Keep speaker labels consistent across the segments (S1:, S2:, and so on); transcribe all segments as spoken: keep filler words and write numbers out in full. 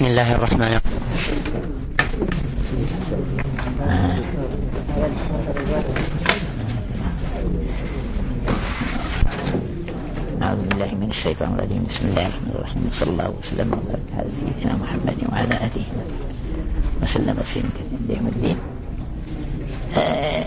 S1: بسم الله الرحمن الرحيم. أعوذ بالله من الشيطان الرجيم. بسم الله الرحمن الرحيم. صلى الله وسلم وبارك على سيدنا محمد وعلى آله وسلم تسليما كثيرا يوم الدين. آه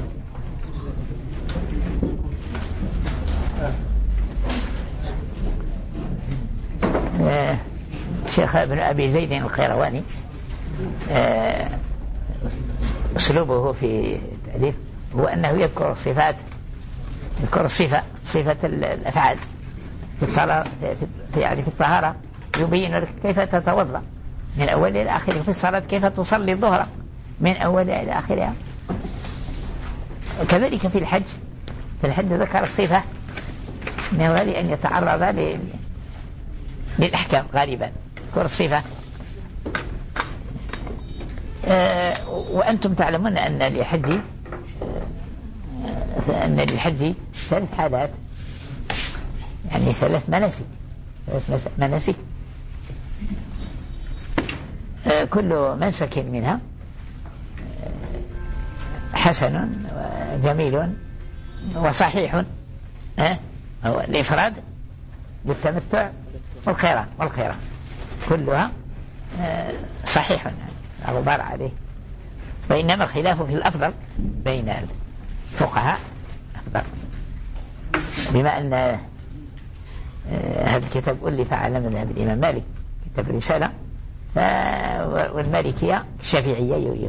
S1: آه شيخ ابن أبي زيد القيرواني آه أسلوبه في التأليف هو أنه يذكر صفات يذكر صفة صفة الأفعال في الطهارة في يعني في الطهارة يبين لك كيف تتوضأ من أول إلى آخره، في الصلاة كيف تصلي الظهر من أول إلى آخرها. وكذلك في الحج في الحج ذكر الصفة من غير أن يتعرض للأحكام، غالبا يذكر الصفة. آه وأنتم تعلمون أن للحج أن للحج ثلاث حالات، يعني ثلاث مناسك ثلاث مناسك آه كل منسك منها حسن وجميل وصحيح. آه هو الإفراد بالتمتع والقيران والقيران كلها آه صحيح لا غبار عليه، وإنما الخلاف في الأفضل بين الفقهاء أفضل، بما أن آه هذا الكتاب ألف على مذهب الإمام مالك كتاب الرسالة، والمالكية الشافعية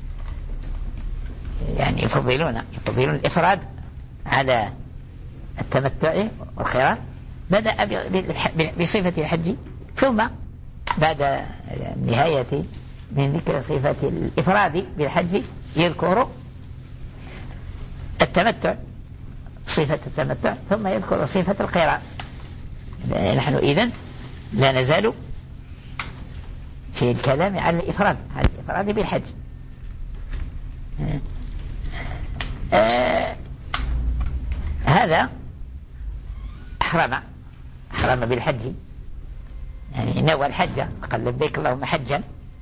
S1: يعني يفضلون يفضلون الإفراد على التمتع والقيران. بدأ بصفة الحج، ثم بعد النهاية من ذكر صفة الإفراد بالحج يذكر التمتع صفة التمتع، ثم يذكر صفة القيران. نحن إذن لا نزال في الكلام على الإفراد على الإفراد بالحج. آه هذا أحرم أحرم بالحج، يعني نوى الحج، قال لبيك اللهم حجا،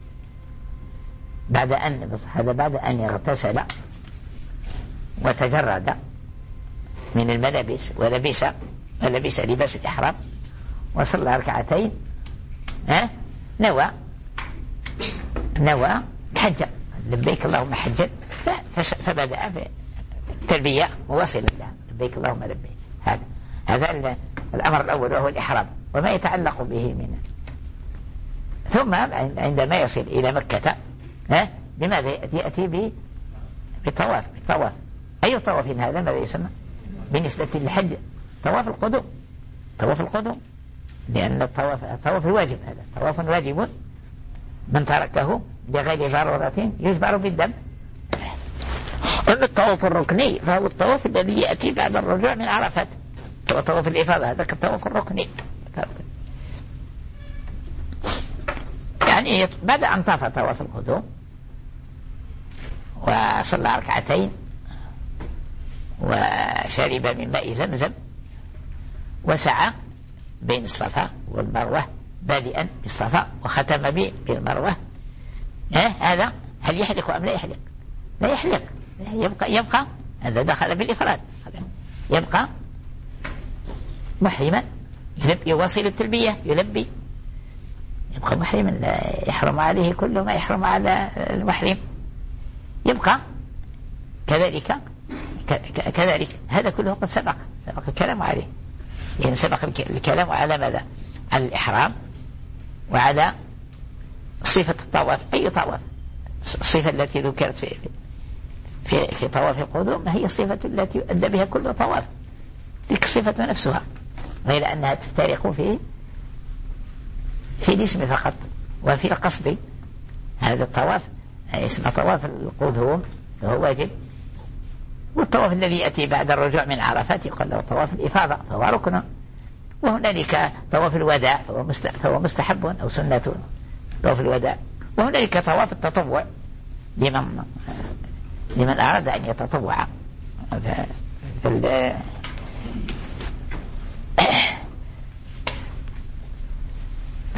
S1: بعد أن هذا بعد أن يغتسل وتجرد من الملابس ولبس ولبس لباس الإحرام وصلى ركعتين. ها نوى نوى الحج، لبيك اللهم حجا، فبدأ بالتلبية مواصلا لها، لبيك اللهم لبيك. هذا هذا الأمر الأول وهو الإحرام وما يتعلق به منه. ثم عندما يصل إلى مكة ها بماذا يأتي به؟ بالطواف. بالطواف أي طواف هذا؟ ماذا يسمى بالنسبة للحج؟ طواف القدوم. طواف القدوم لأن الطواف الطواف الواجب، هذا طواف واجب من تركه بغير ضرورة يجبر بالدم. أما الطواف الركني فهو الطواف الذي يأتي بعد الرجوع من عرفات، هو طواف الإفاضة، هذا الطواف الركني. يعني بعد أن طاف طواف القدوم وصلى ركعتين وشرب من ماء زمزم وسعى بين الصفا والمروة بادئا بالصفا وختم به بالمروة، هذا هل يحلق أم لا يحلق؟ لا يحلق، يبقى يبقى هذا دخل بالإفراد، يبقى محرما يواصل التلبية يلبي، يبقى محرما لا يحرم عليه كل ما يحرم على المحرم، يبقى كذلك كذلك هذا كله قد سبق سبق الكلام عليه. يعني سبق الكلام على ماذا؟ على الإحرام وعلى صفة الطواف. أي طواف؟ الصفة التي ذكرت في في في طواف القدوم هي الصفة التي يؤدى بها كل طواف، تلك الصفة نفسها، غير أنها تفترق في في الاسم فقط وفي القصد. هذا الطواف اسمه طواف القدوم فهو واجب، والطواف الذي يأتي بعد الرجوع من عرفات يقال له طواف الإفاضة فهو ركن، وهنالك طواف الوداع فهو فهو مستحب أو سنة طواف الوداع، وهنالك طواف التطوع لمن لمن أراد أن يتطوع.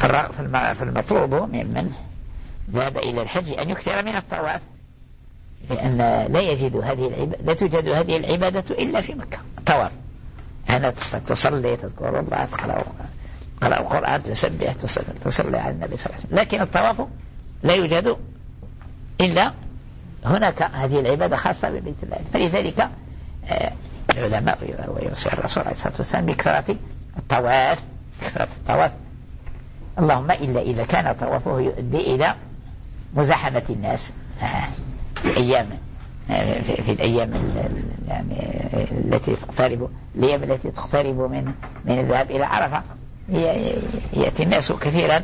S1: فالمطلوب ممن ذهب إلى الحج أن يكثر من الطواف، لأن لا يجد هذه العبادة لا توجد هذه العبادة إلا في مكة. الطواف أنا تصلي تذكر الله تقرأ تقرأ القرآن تسبح تصلي على النبي صلى الله عليه وسلم، لكن الطواف لا يوجد إلا هناك. هذه العبادة خاصة ببيت الله، فلذلك العلماء ويوصي الرسول عليه الصلاة والسلام بكثرة الطواف كثرة الطواف، اللهم إلا إذا كان طوافه يؤدي إلى مزاحمة الناس في أيام في الأيام يعني التي تقترب الأيام التي تقترب من من الذهاب إلى عرفة، يأتي الناس كثيرا،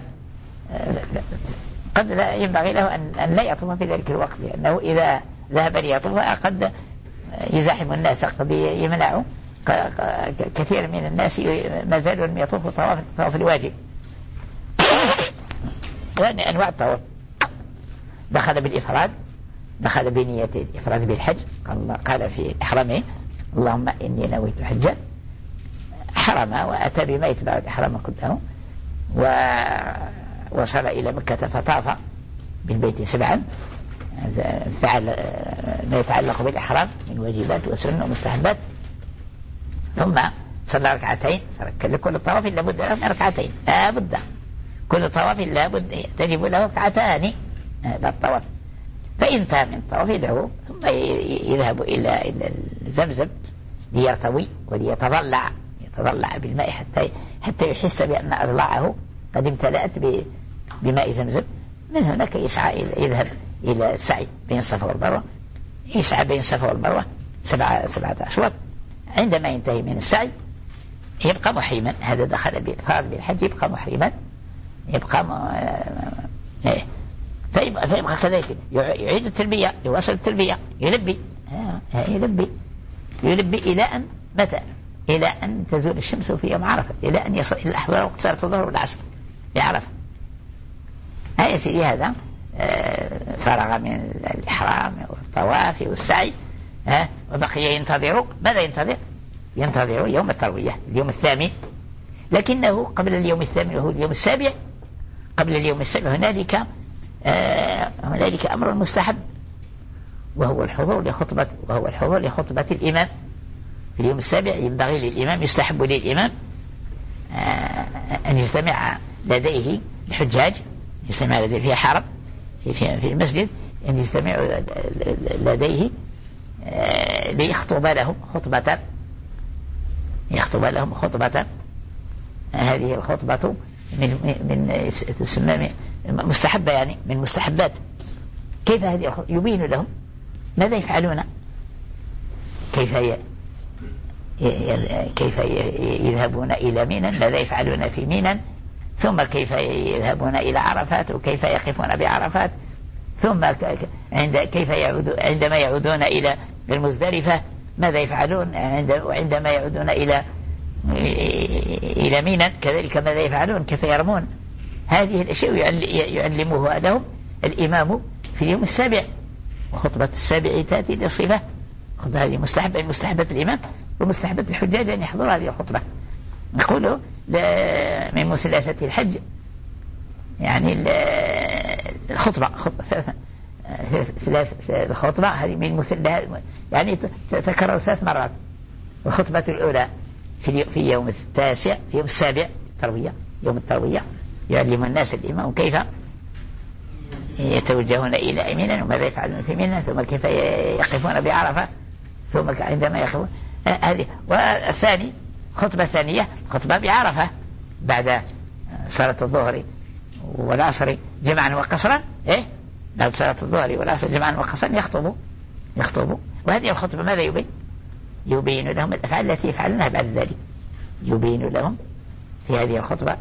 S1: قد لا ينبغي له أن, أن لا يطوف في ذلك الوقت، لأنه إذا ذهب ليطوف قد يزاحم الناس، قد يمنع كثير من الناس ما زالوا لم يطوفوا طواف طواف الواجب. يعني أنواع الطواف، دخل بالإفراد، دخل بنية الإفراد بالحج، قال في إحرامه اللهم إني نويت حجا، حرم وأتى بما يتبع الإحرام كله، ووصل إلى مكة فطاف بالبيت سبعا، فعل ما يتعلق بالإحرام من واجبات وسنن ومستحبات، ثم صلى ركعتين. كل طواف لا بد له من ركعتين، لا بد كل طواف لا بد تجب له ركعتان للطواف. فإن انتهى من الطواف يدعو، ثم يذهب إلى إلى زمزم ليرتوي وليتضلع يتضلع بالماء حتى حتى يحس بأن أضلاعه قد امتلأت بماء زمزم. من هناك يسعى يذهب إلى السعي بين الصفا والمروة، يسعى بين الصفا والمروة سبعة سبعة أشواط. عندما ينتهي من السعي يبقى محرما، هذا دخل بالإفراد بالحج يبقى محرما، يبقى م... إيه. فيبقى, فيبقى كذلك يعيد التلبية، يواصل التلبية، يلبي يلبي يلبي إلى أن متى؟ إلى أن تزول الشمس في يوم عرفة، إلى أن يصل إلى أحضر وقت صلاة الظهر والعصر بعرفة. هاي سيدي هذا آه فرغ من الإحرام والطواف والسعي، آه وبقي ينتظر. ماذا ينتظر؟ ينتظر يوم التروية، اليوم الثامن. لكنه قبل اليوم الثامن وهو اليوم السابع، قبل اليوم السابع هنالك آه هنالك أمر مستحب، وهو الحضور لخطبة وهو الحضور لخطبة الإمام في اليوم السابع. ينبغي للإمام يستحب للإمام آه أن يجتمع لديه الحجاج، يجتمع لديه في حرم في, في, في المسجد، أن يجتمع لديه آه ليخطب لهم خطبة يخطب لهم خطبة. هذه الخطبة من من تسمى مستحبة، يعني من مستحبات. كيف هذه الخطبة؟ يبين لهم ماذا يفعلون، كيف ي... كيف يذهبون إلى منى، ماذا يفعلون في منى، ثم كيف يذهبون إلى عرفات، وكيف يقفون بعرفات، ثم عند كيف يعود عندما يعودون إلى المزدلفة ماذا يفعلون، وعندما يعودون إلى إلى منى كذلك ماذا يفعلون، كيف يرمون. هذه الأشياء يعلمها لهم الإمام في اليوم السابع، وخطبة السابع تأتي للصفة. خطبة هذه مستحبة من مستحبات الإمام ومستحبات الحجاج أن يحضروا هذه الخطبة. نقول من مثلثات الحج يعني الخطبة ثلاث الخطبة هذه من مثلثات، يعني تكرر ثلاث مرات. والخطبة الأولى في في يوم التاسع في يوم السابع التروية، يوم التروية يعلم الناس الإمام كيف يتوجهون إلى منى وماذا يفعلون في منى، ثم كيف يقفون بعرفة، ثم عندما يقفون هذه. والثاني خطبة ثانية خطبة بعرفة بعد صلاة الظهر والعصر جمعا وقصرا، إيه بعد صلاة الظهر والعصر جمعا وقصرا يخطبوا يخطبوا وهذه الخطبة ماذا يبين؟ يبين لهم الأفعال التي يفعلونها بعد ذلك. يبين لهم في هذه الخطبة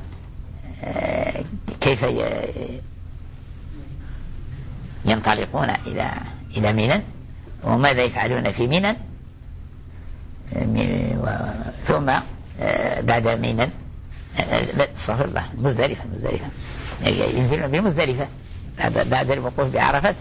S1: كيف ينطلقون إلى إلى منى، وماذا يفعلون في منى، ثم بعد منى استغفر الله مزدلفة مزدلفة ينزلون بمزدلفة بعد بعد الوقوف بعرفة.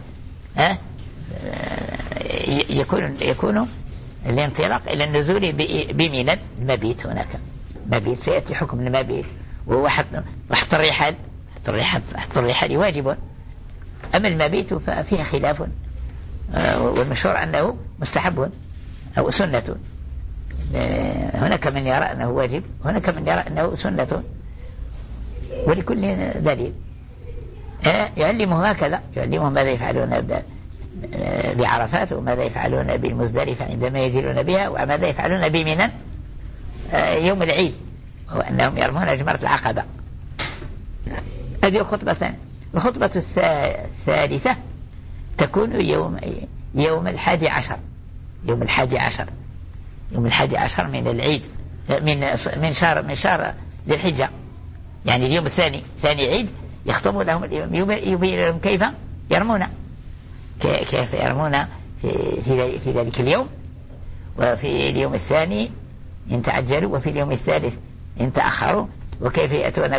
S1: يكون يكون الانطلاق إلى النزول بمنى، المبيت هناك مبيت، سيأتي حكم المبيت وهو حط الرحال حط الرحال واجب. أما المبيت ففيه خلاف، والمشهور أنه مستحب أو سنة. هناك من يرى أنه واجب، هناك من يرى أنه سنة، ولكل دليل. يعلمهم هكذا، يعلمهم ماذا يفعلون بعرفات، وماذا يفعلون بالمزدلفة عندما يزيلون بها، وماذا يفعلون بمنى يوم العيد، وهو أنهم يرمون جمرة العقبة. هذه الخطبة الثانية. الخطبة الثالثة تكون يوم يوم الحادي عشر يوم الحادي عشر يوم الحادي عشر من العيد، من من شهر من شهر ذي الحجة، يعني اليوم الثاني، ثاني عيد، يخطب لهم يبين لهم كيف يرمون، كيف يرمون في في في ذلك اليوم، وفي اليوم الثاني إن تعجلوا، وفي اليوم الثالث إن تأخروا، وكيف يأتون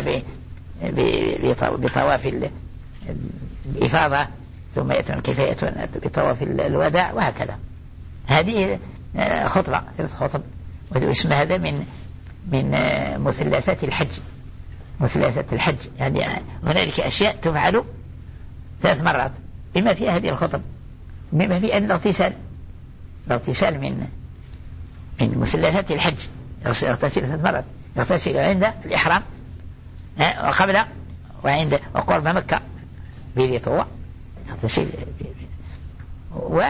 S1: بطواف الإفاضة، ثم يأتون كيف يأتون بطواف الوداع، وهكذا. هذه خطبة، ثلاث خطب، واسم هذا من من مثلثات الحج، مثلثات الحج. يعني هنالك أشياء تفعل ثلاث مرات، بما فيها هذه الخطب، بما فيها الاغتسال، الاغتسال من من مثلثات الحج. يغتسل ثلاث مرات، يغتسل عند الإحرام، وقبل وعند وقرب مكة بذي طوى، يغتسل، و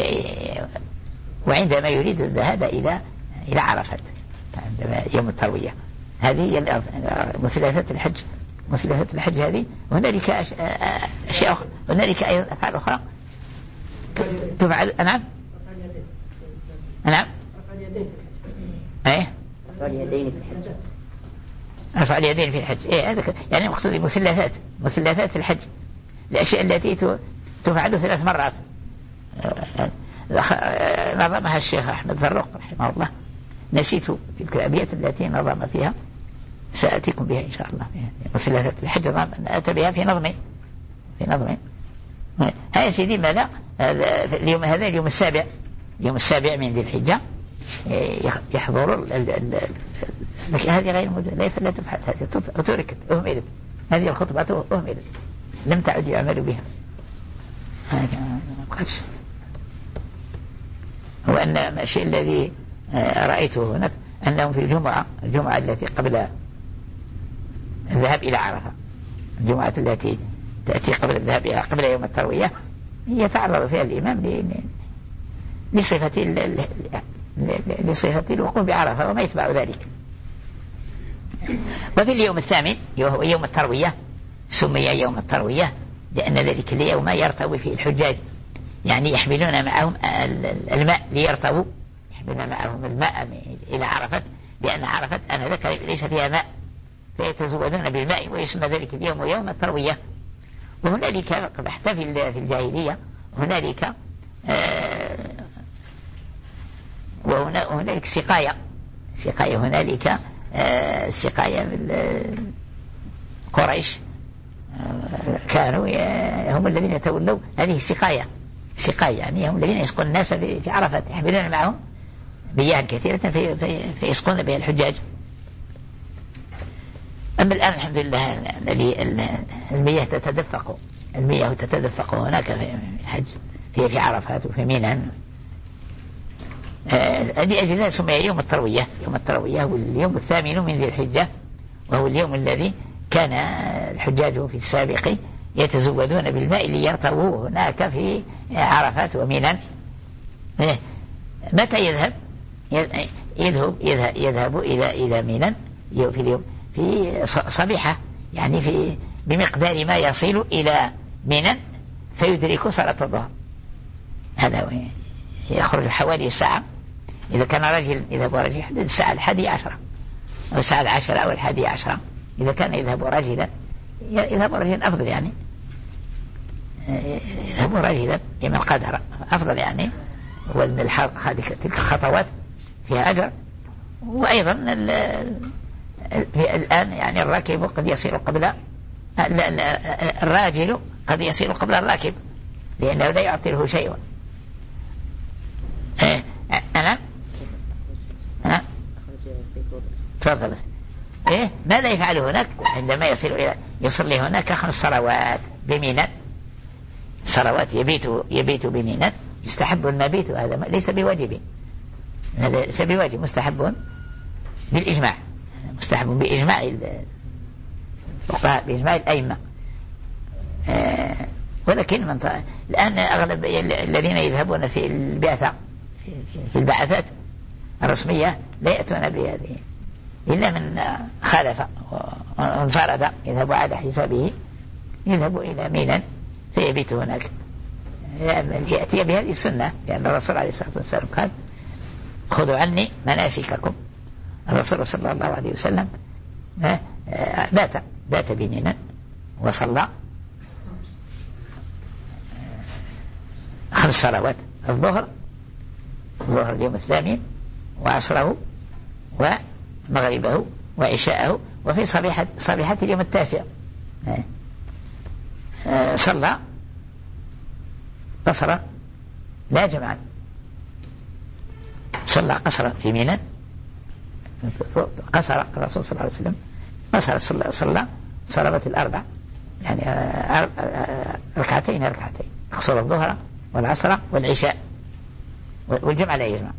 S1: وعندما يريد الذهاب إلى إلى عرفات عندما يوم التروية. هذه هي مثلثات الحج. مثلثات الحج هذه. هنالك أشياء أخرى، هنالك أيضا أفعال أخرى تفعل. نعم نعم ايه
S2: رفع اليدين في الحج،
S1: رفع اليدين في الحج. ايه هذا يعني مقصود مثلثات مثلثات الحج، الأشياء التي تفعل ثلاث مرات. نظمها الشيخ أحمد زروق رحمه الله، نسيت تلك الأبيات التي نظم فيها، سأتيكم بها إن شاء الله. مثلثات الحج أتى بها في نظمي في نظمي هاي سيدي. ماذا اليوم هذا اليوم السابع، اليوم السابع من ذي الحجة يحضر لكن هذه غير موجودة، لا فلا تفعل، هذه تركت، أهملت، هذه الخطبة أهملت، لم تعد يعمل بها. هو أن الشيء الذي رأيته هناك أنهم في الجمعة الجمعة التي قبل الذهاب إلى عرفة، الجمعة التي تأتي قبل الذهاب إلى قبل يوم التروية، يتعرض فيها الإمام لصفة لصفة الوقوف بعرفة وما يتبع ذلك. وفي اليوم الثامن وهو يوم التروية، سمي يوم التروية لأن ذلك اليوم يرتوي فيه الحجاج، يعني يحملون معهم الماء ليرتووا، يحملون معهم الماء إلى عرفة، لأن عرفة أنا ذكر ليس فيها ماء، فيتزودون بالماء، ويسمى ذلك اليوم يوم التروية. وهنالك بحث في الجاهلية، هنالك آه وهنالك سقاية سقاية هنالك آه سقاية قريش آه كانوا هم الذين يتولوا هذه السقاية، سقاية يعني هم الذين يسقون الناس في عرفة، يحملون معهم مياه كثيرة في في فيسقون بها الحجاج. أما الآن الحمد لله المياه تتدفق، المياه تتدفق هناك في الحج، في في عرفات وفي منى. هذه أجل سمي يوم التروية. يوم التروية هو اليوم الثامن من ذي الحجة، وهو اليوم الذي كان الحجاج في السابق يتزودون بالماء ليرتووا هناك في عرفات ومنى. متى يذهب يذهب يذهب, يذهب إلى إلى منى في اليوم في صبيحة، يعني في بمقدار ما يصل إلى منى فيدرك صلاة الظهر. هذا هو، يخرج حوالي ساعة إذا كان رجل يذهب رجل الساعة الحادية عشرة أو الساعة العاشرة أو الحادية عشرة. إذا كان يذهب رجلا يذهب رجلا أفضل، يعني يذهب رجلا لمن قدر أفضل، يعني وأن الحلقة تلك خطوات فيها أجر. وأيضا الآن يعني الراكب قد يصير قبل الراجل قد يصير قبل الراكب، لأنه لا يعطيه شيء. أنا أنا تفضل. إيه ماذا يفعل هناك عندما يصل إلى يصلي هناك خمس صلوات بمنى، صلوات يبيت يبيت بمنى. يستحب المبيت، هذا ليس بواجب، هذا ليس بواجب، مستحب بالإجماع، مستحب بإجماع الفقهاء، بإجماع الأئمة. آه ولكن من طيب. الآن أغلب الذين يذهبون في البعثة في البعثات الرسمية لا يأتون بهذه إلا من خالف وانفرد، يذهب على حسابه، يذهب إلى ميناء فيبيت هناك، يأتي بهذه السنة، لأن الرسول عليه الصلاة والسلام قال خذوا عني مناسككم. الرسول صلى الله عليه وسلم بات بات بميناء وصلى خمس صلوات، الظهر الظهر اليوم الثامن، وعصره ومغربه وعشاءه، وفي صبيحة صبيحة اليوم التاسع صلى قصرا لا جمعا، صلى قصرا في ميناء، قصر الرسول صلى الله عليه وسلم قصر صلى صلى صلوات الأربع، يعني ركعتين ركعتين، قصر الظهر والعصر والعشاء، والجمع لا يجمع.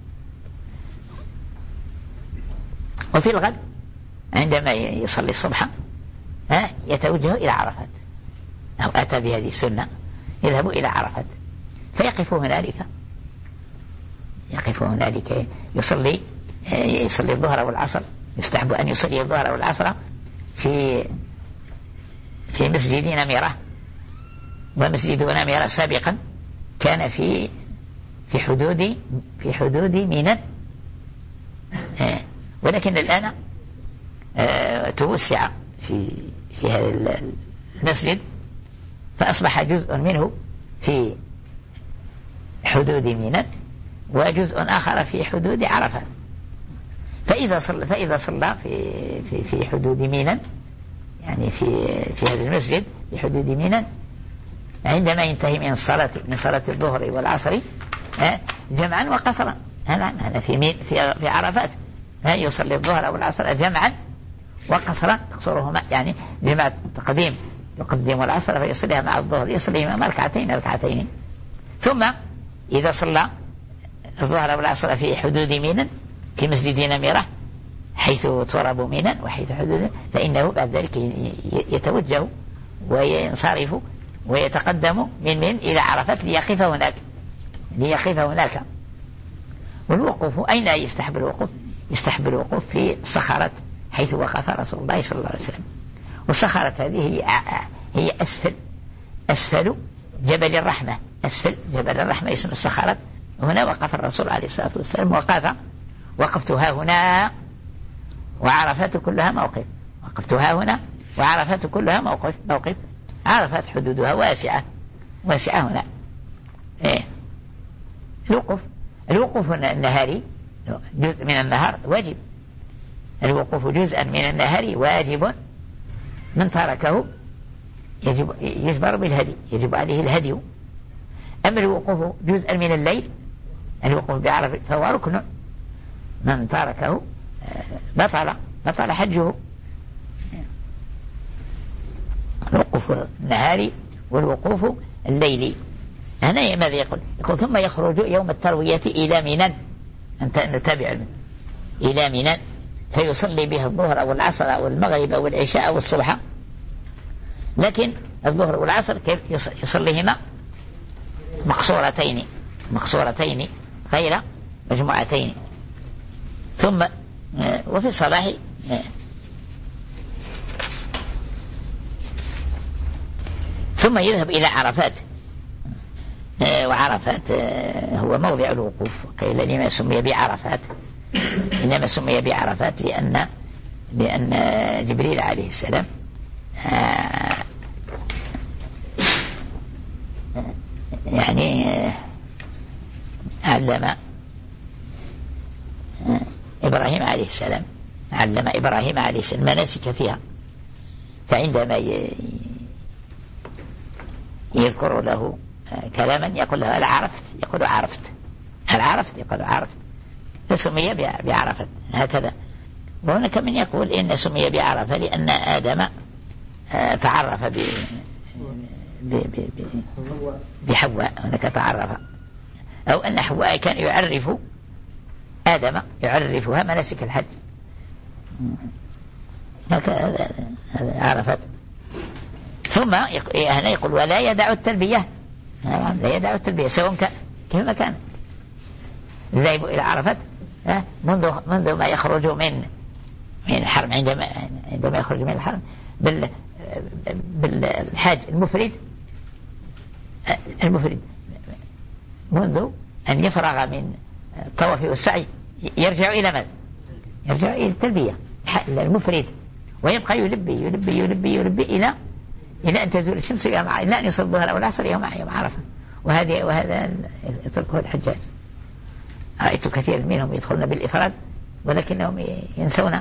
S1: وفي الغد عندما يصلي الصبح يتوجه إلى عرفات، أو أتى بهذه السنة، يذهب إلى عرفات فيقف هنالك، يقف هنالك يصلي يصلي الظهر والعصر. يستحب أن يصلي الظهر والعصر في في مسجد نميرة، ومسجد نميرة سابقا كان في في حدود في حدود ميناء، ولكن الآن توسع في في هذا المسجد، فأصبح جزء منه في حدود ميناء وجزء آخر في حدود عرفات. فإذا صلى فإذا صلى في في في حدود ميناء، يعني في في هذا المسجد في حدود ميناء، عندما ينتهي من الصلاة من صلاة الظهر والعصر جمعا وقصرا، هذا في مين في في عرفات يصلي الظهر والعصر جمعا وقصرا، تقصرهما يعني جمع التقديم يقدم العصر فيصليها مع الظهر، يصليهما ركعتين ركعتين. ثم إذا صلى الظهر والعصر في حدود ميناء في مسجد نميرة حيث تراب ميناء وحيث حدود، فإنه بعد ذلك يتوجه وينصرف ويتقدم من من إلى عرفات ليقف هناك ليقف هناك. والوقوف أين يستحب الوقوف؟ يستحب الوقوف في الصخرات حيث وقف رسول الله صلى الله عليه وسلم. والصخرات هذه هي هي أسفل أسفل جبل الرحمة، أسفل جبل الرحمة اسم الصخرات. هنا وقف الرسول عليه الصلاة والسلام، وقف وقفتها هنا وعرفات كلها موقف، وقفتها هنا وعرفات كلها موقف موقف عرفات حدودها واسعة واسعة هنا. إيه؟ الوقوف الوقوف النهاري جزء من النهار واجب، الوقوف جزءا من النهار واجب، من تركه يجب يجبر بالهدي، يجب عليه الهدي. أما الوقوف جزءا من الليل، الوقوف بعرفة فهو ركن، من تركه بطل بطل حجه. الوقوف النهاري والوقوف الليلي. هنا ماذا يقول؟ يقول ثم يخرج يوم التروية إلى منى، أنت نتابع إلى منى فيصلي بها الظهر أو العصر أو المغرب أو العشاء أو الصبح، لكن الظهر والعصر كيف يصليهما؟ مقصورتين مقصورتين غير مجموعتين. ثم وفي الصباح ثم يذهب إلى عرفات، وعرفات هو موضع الوقوف. قيل لما سمي بعرفات؟ إنما سمي بعرفات لأن لأن جبريل عليه السلام يعني علم إبراهيم عليه السلام علم إبراهيم عليه السلام مناسك فيها، فعندما يذكر له كلاما يقول له هل عرفت؟ يقول عرفت. هل عرفت؟ يقول عرفت. فسمي بعرفت هكذا. وهناك من يقول إن سمي بعرفة لأن آدم تعرف ب بحواء، هناك تعرف، أو أن حواء كان يعرف آدم يعرفها مناسك الحج، هذا عرفت. ثم هنا يقول ولا يدع التلبية، لا يدع التلبية سواء كان كيفما كان. الذهاب إلى عرفة منذ منذ ما يخرج من من الحرم، عندما عندما يخرج من الحرم بال بالحاج المفرد المفرد منذ أن يفرغ من الطواف والسعي يرجع إلى ماذا؟ يرجع إلى التلبية المفرد، ويبقى يلبي يلبي يلبي يلبي إلى إلى أن تزول الشمس يوم، إلى أن يصل الظهر أو العصر يوم يوم عرفة. وهذه وهذا يتركه الحجاج. رأيت كثير منهم يدخلون بالإفراد ولكنهم ينسون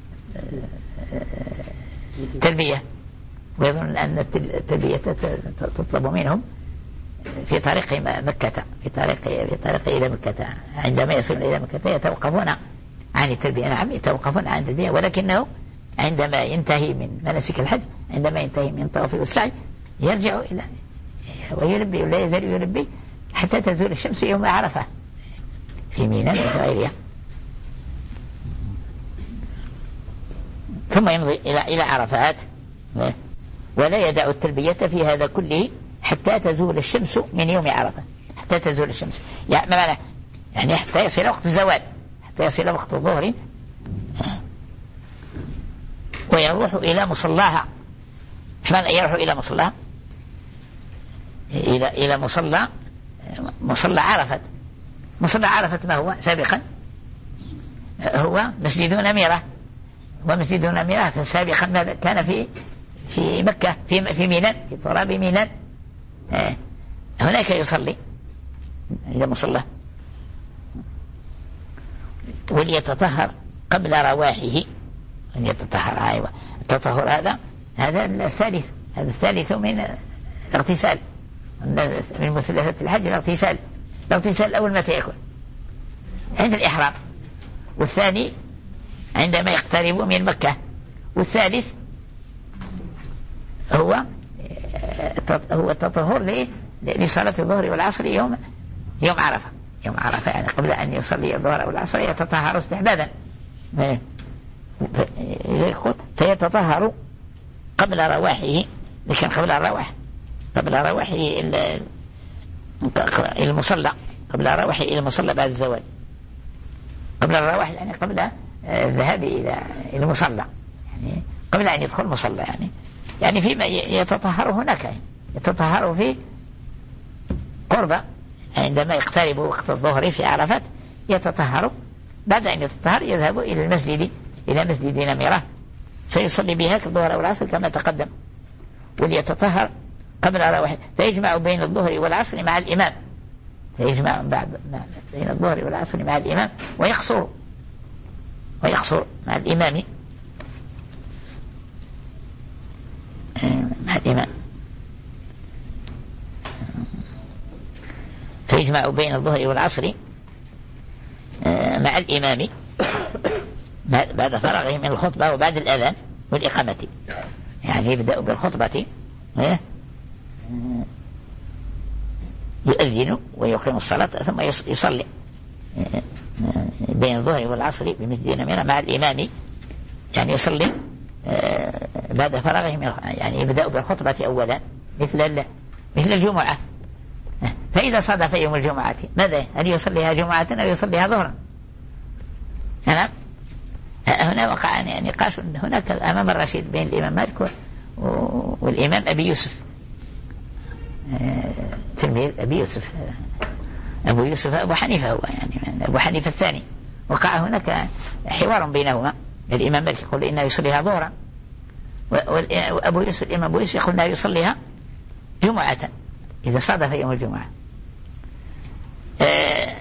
S1: التلبية، ويظن أن التلبية تطلب منهم في طريق مكة في طريق في طريق إلى مكة. عندما يصلون إلى مكة يتوقفون عن التلبية، نعم يتوقفون عن التلبية، ولكنه عندما ينتهي من مناسك الحج، عندما ينتهي من طواف والسعي يرجع إلى ويلبي ولا يزال يلبي حتى تزول الشمس يوم عرفة في ميناء وغيرها. ثم يمضي إلى إلى عرفات ولا يدع التلبية في هذا كله حتى تزول الشمس من يوم عرفة، حتى تزول الشمس يعني ما معنى؟ يعني حتى يصل وقت الزوال، حتى يصل وقت الظهر ويروح إلى مصلاها. ايش معنى يروح إلى مصلاها؟ إلى إلى مصلى مصلى عرفة. مصلى عرفة ما هو سابقا؟ هو مسجد نميرة، ومسجد نميرة فسابقا ماذا كان في في مكة في في ميناء في تراب ميناء. آه. هناك يصلي إلى مصلى وليتطهر قبل رواحه، أن يتطهر. أيوة التطهر هذا هذا الثالث هذا الثالث من الاغتسال، من مثلثات الحج الاغتسال. الاغتسال الأول متى يكون؟ عند الإحرام، والثاني عندما يقترب من مكة، والثالث هو هو التطهر لصلاة الظهر والعصر يوم يوم عرفة. يوم عرفة يعني قبل أن يصلي الظهر والعصر يتطهر استحبابا، فيتطهر قبل رواحه، لكن قبل الرواح قبل رواحه إلى المصلى، قبل رواحه إلى المصلى بعد الزوال، قبل الرواح يعني قبل الذهاب إلى المصلى، يعني قبل أن يدخل المصلى، يعني يعني فيما يتطهر هناك، يتطهر في قربة عندما يقترب وقت الظهر في عرفات يتطهر. بعد أن يتطهر يذهب إلى المسجد إلى مسجد نميرة فيصلي بها الظهر والعصر كما تقدم، وليتطهر قبل رواحه، فيجمع بين الظهر والعصر مع الإمام، فيجمع بعد بين الظهر والعصر مع الإمام ويقصر ويقصر مع الإمام مع الإمام فيجمع بين الظهر والعصر مع الإمام بعد فرغه من الخطبة وبعد الأذان والإقامة. يعني يبدأ بالخطبة يؤذن ويقيم الصلاة ثم يصلي بين الظهر والعصر بمسجد نميرة مع الإمام، يعني يصلي بعد فرغه من، يعني يبدأ بالخطبة أولا مثل مثل الجمعة. فإذا صادف يوم الجمعة ماذا؟ هل يصليها جمعة أو يصليها ظهرا؟ نعم. هنا وقع نقاش هناك أمام الرشيد بين الإمام مالك والإمام أبي يوسف تلميذ أبي يوسف أبو يوسف أبو حنيفة، هو يعني أبو حنيفة الثاني. وقع هناك حوار بينهما، الإمام مالك يقول إنه يصليها ظهرا، وأبو يوسف الإمام أبو يوسف يقول إنه يصليها جمعة إذا صادف يوم الجمعة. آه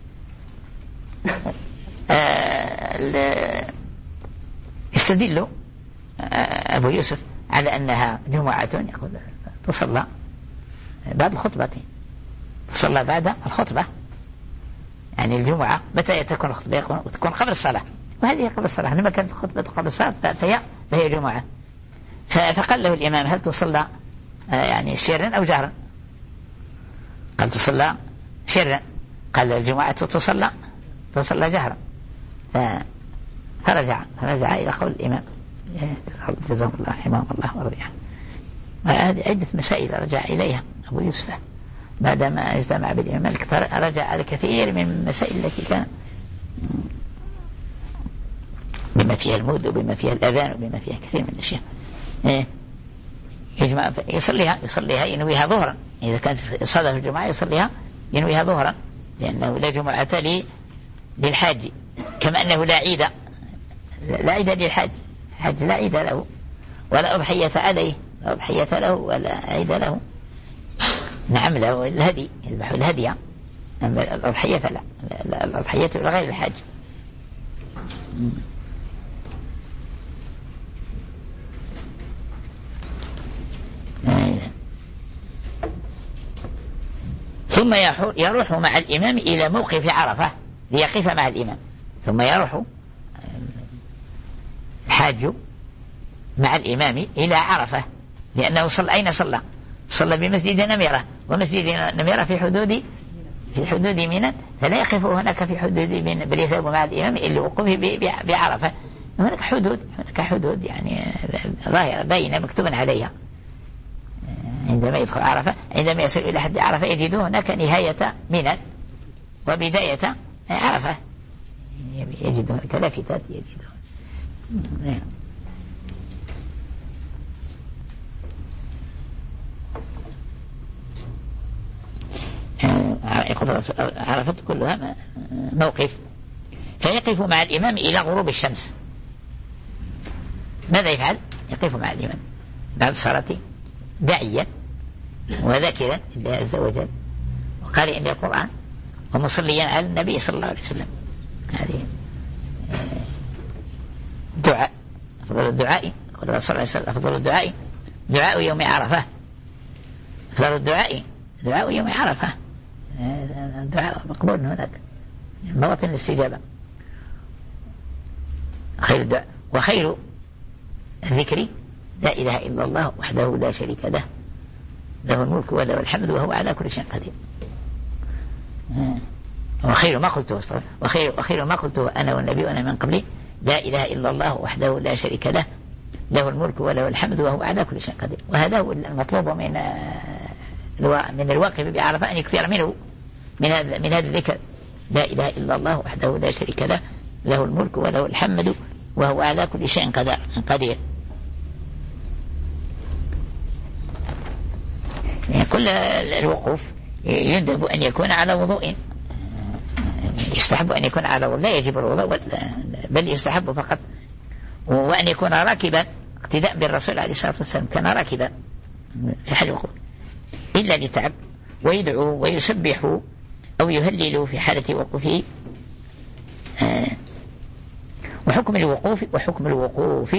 S1: آه استدل أبو يوسف على أنها جمعة، يقول تصلى بعد الخطبة، تصلى بعد الخطبة، يعني الجمعة متى تكون الخطبة؟ تكون قبل الصلاة، وهذه قبل الصلاة، لما كانت خطبة قبل الصلاة فهي, فهي جمعة. فقال له الإمام هل تصلى يعني سرا أو جهرا؟ قال تصلى سرا. قال الجمعة تصلى تصلى جهرا. فرجع فرجع إلى قول الإمام جزاه الله حماه الله ورضي عنه. وهذه عدة مسائل رجع إليها أبو يوسف بعدما اجتمع بالإمام مالك، رجع على كثير من المسائل التي كان بما فيها المود وبما فيها الأذان وبما فيها كثير من الأشياء. إيه؟ يجمع يصليها يصليها ينويها ظهرا، إذا كانت صلاة في الجمعة يصليها ينويها ظهرا، لأنه لا جمعة لي للحاج، كما أنه لا عيد لا عيد للحاج، الحاج لا عيد له ولا أضحية عليه، لا أضحية له ولا عيد له. نعم له الهدي، يذبح الهدي، أما الأضحية فلا، الأضحية لغير الحاج. ثم يروح مع الإمام إلى موقف عرفة ليقف مع الإمام، ثم يروح الحاج مع الإمام إلى عرفة، لأنه صلى أين صلى؟ صلى بمسجد نميرة، ومسجد نميرة في حدود في حدود منى، فلا يقف هناك في حدود منى بل يذهب مع الإمام إلى وقوفه بعرفة. هناك حدود هناك حدود يعني ظاهرة باينة مكتوبا عليها. عندما يدخل عرفة، عندما يصل إلى حد عرفة يجد هناك نهاية منى وبداية عرفة، يجد هناك لافتات يجد. عرفة كلها موقف. فيقف مع الإمام إلى غروب الشمس. ماذا يفعل؟ يقف مع الإمام بعد الصلاة داعيا وذاكرا لله عز وجل وقارئا للقرآن ومصليا على النبي صلى الله عليه وسلم. هذه دعاء، أفضل الدعاء قال الله صلى الله عليه وسلم أفضل الدعاء دعاء يوم عرفة. أفضل الدعاء دعاء يوم عرفة، الدعاء مقبول هناك مواطن الاستجابة. خير الدعاء وخير الذكر لا إله إلا الله وحده لا شريك له له الملك وله الحمد وهو على كل شيء قدير. وخير ما قلته وخير, وخير ما قلته أنا والنبيون من قبلي لا إله إلا الله وحده لا شريك له له الملك وله الحمد وهو على كل شيء قدير. وهذا هو المطلوب من من الواقف بعرفة أن يكثر منه من هذا من هذا الذكر لا إله إلا الله وحده لا شريك له له الملك وله الحمد وهو على كل شيء قدير. يعني كل الوقوف يندب أن يكون على وضوء، يستحب أن يكون على وضوء، لا يجب الوضوء بل يستحب فقط، وأن يكون راكبا اقتداء بالرسول عليه الصلاة والسلام، كان راكبا في حال الوقوف إلا لتعب، ويدعو ويسبح أو يهلل في حالة وقوفه. آه وحكم الوقوف وحكم الوقوف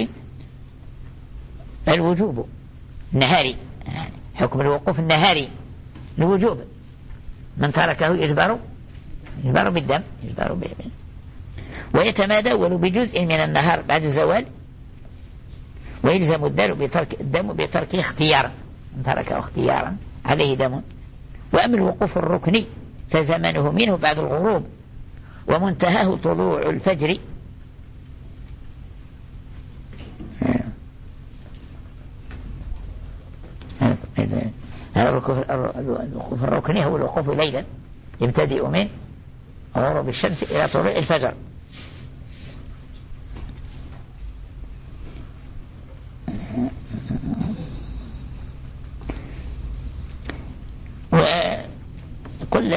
S1: الوجوب النهاري، يعني حكم الوقوف النهاري الوجوب، من تركه يجبر يجبر بالدم يجبر بالدم. ويتمادول بجزء من النهار بعد الزوال، ويلزم الدم بترك الدم بترك اختيارا، من تركه اختيارا عليه دم. وأما الوقوف الركني فزمنه منه بعد الغروب ومنتهاه طلوع الفجر. هذا الوقوف الركني هو الوقوف ليلا يبتدئ من غروب الشمس إلى طلوع الفجر. وكل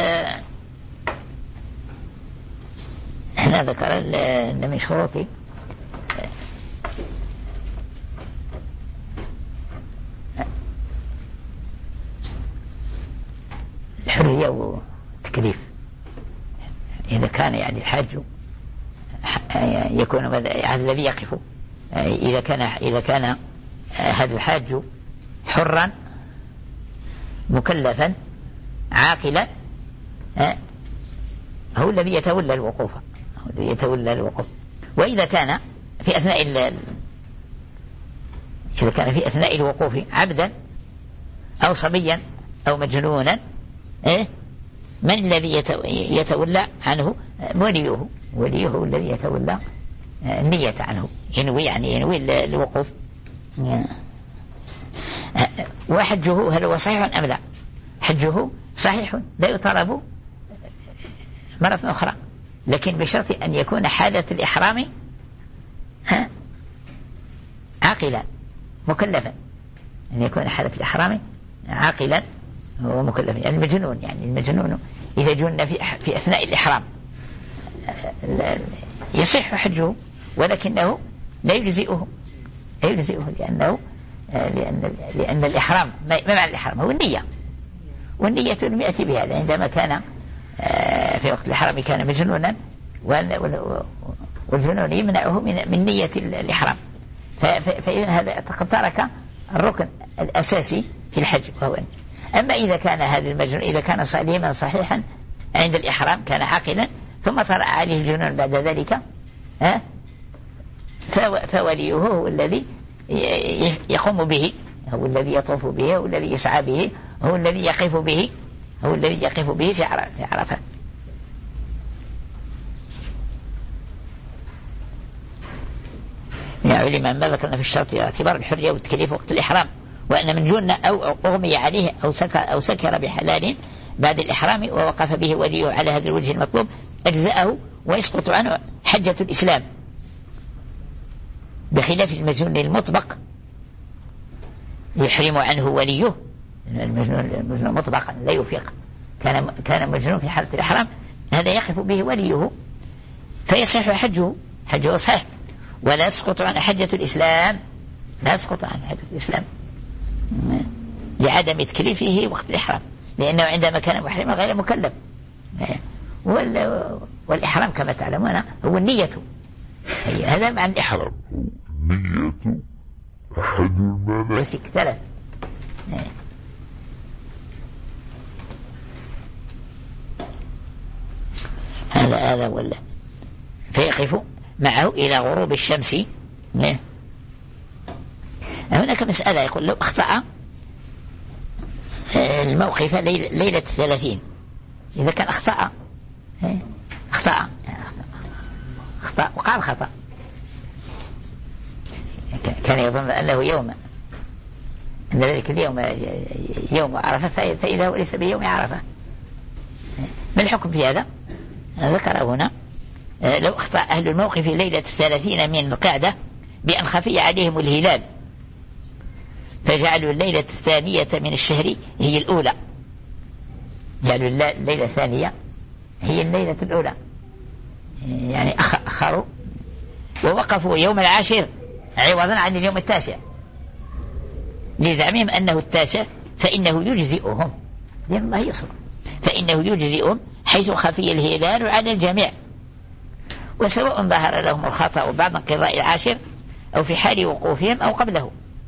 S1: هنا ذكر أن من شروطه الحرية والتكليف. إذا كان يعني الحاج يكون هذا الذي يقف، إذا كان إذا كان هذا الحاج حرا مكلفا عاقلا هو الذي يتولى الوقوف، هو الذي يتولى الوقوف. وإذا كان في أثناء إذا كان في أثناء الوقوف عبدا أو صبيا أو مجنونا إيه؟ من الذي يتولى عنه؟ وليه وليه الذي يتولى النية عنه، ينوي يعني ينوي الوقوف. وحجه هل هو صحيح أم لا؟ حجه صحيح لا يطالب مرة أخرى، لكن بشرط أن يكون حالة الإحرام ها عاقلا مكلفا، أن يكون حالة الإحرام عاقلا ومكلفا. يعني المجنون يعني المجنون إذا جن في في أثناء الإحرام يصح حجه، ولكنه لا يجزئه لا يجزئه لأنه لأن لأن الإحرام ما معنى الإحرام؟ هو النية، والنية يأتي بهذا عندما كان في وقت الإحرام كان مجنونا، والجنون يمنعه من نية الإحرام، فإذا هذا قد ترك الركن الأساسي في الحج وهو. أما إذا كان هذا المجنون إذا كان سليما صحيحا عند الإحرام كان عاقلا ثم طرأ عليه الجنون بعد ذلك ها فوليه هو الذي يقوم به، هو الذي يطوف به، هو الذي يسعى به، هو الذي يقف به هو الذي يقف به في عرفات. يا علماء ما ذكرنا في الشرط اعتبار الحرية والتكليف وقت الإحرام، وأن من جن أو أغمي عليه أو سكر, أو سكر بحلال بعد الإحرام ووقف به وليه على هذا الوجه المطلوب أجزأه ويسقط عنه حجة الإسلام، بخلاف المجنون المطبق يحرم عنه وليه. المجنون مطبقا لا يفيق، كان كان مجنون في حالة الإحرام هذا يقف به وليه فيصح حجه حجه صحيح، ولا يسقط عن حجة الإسلام لا يسقط عن حجة الإسلام لعدم تكليفه وقت الإحرام، لأنه عندما كان محرما غير مكلف. والإحرام كما تعلمون هو النية، هذا مع الإحرام
S2: نية أحد المانع
S1: بس ثلاث. هذا هذا ولا فيقف معه إلى غروب الشمس. هناك مسألة يقول لو أخطأ الموقف ليلة الثلاثين، إذا كان أخطأ أخطأ أخطأ وقال خطأ كان يظن أنه يوم أن ذلك اليوم يوم عرفة فإذا هو ليس بيوم عرفة، ما الحكم في هذا؟ ذكر هنا لو أخطأ أهل الموقف ليلة الثلاثين من القعدة بأن خفي عليهم الهلال فجعلوا الليلة الثانية من الشهر هي الأولى، جعلوا الليلة الثانية هي الليلة الأولى، يعني أخروا ووقفوا يوم العاشر عوضا عن اليوم التاسع لزعمهم أنه التاسع فإنه يجزئهم، لأن الله يصر فإنه يجزئهم حيث خفي الهلال على الجميع، وسواء ظهر لهم الخطأ بعد انقضاء العاشر أو في حال وقوفهم أو قبله.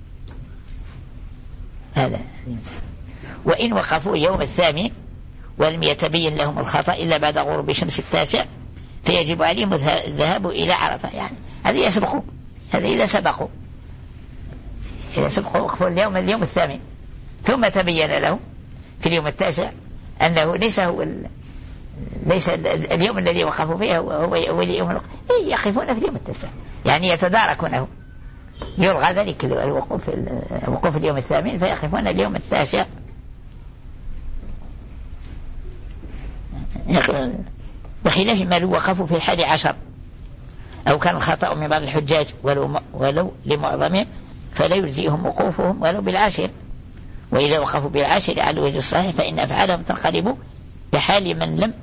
S1: هذا وإن وقفوا يوم الثامن ولم يتبين لهم الخطأ إلا بعد غروب شمس التاسع فيجب عليهم الذهاب إلى عرفة. يعني هذا يسبقوا هذا إذا سبقوا إذا سبقوا وقفوا اليوم اليوم الثامن ثم تبين لهم في اليوم التاسع أنه ليس هو ليس اليوم الذي وقفوا فيه هو, هو اليوم يقفون في اليوم التاسع، يعني يتداركونه، يلغى ذلك الوقوف وقوف اليوم الثامن فيقفون اليوم التاسع. بخلاف ما لو وقفوا في الحادي عشر أو كان الخطأ من بعض الحجاج ولو, ولو لمعظمهم فلا يجزئهم وقوفهم ولو بالعاشر، وإذا وقفوا بالعاشر على الوجه الصحيح فإن أفعالهم تنقلب كحال من لم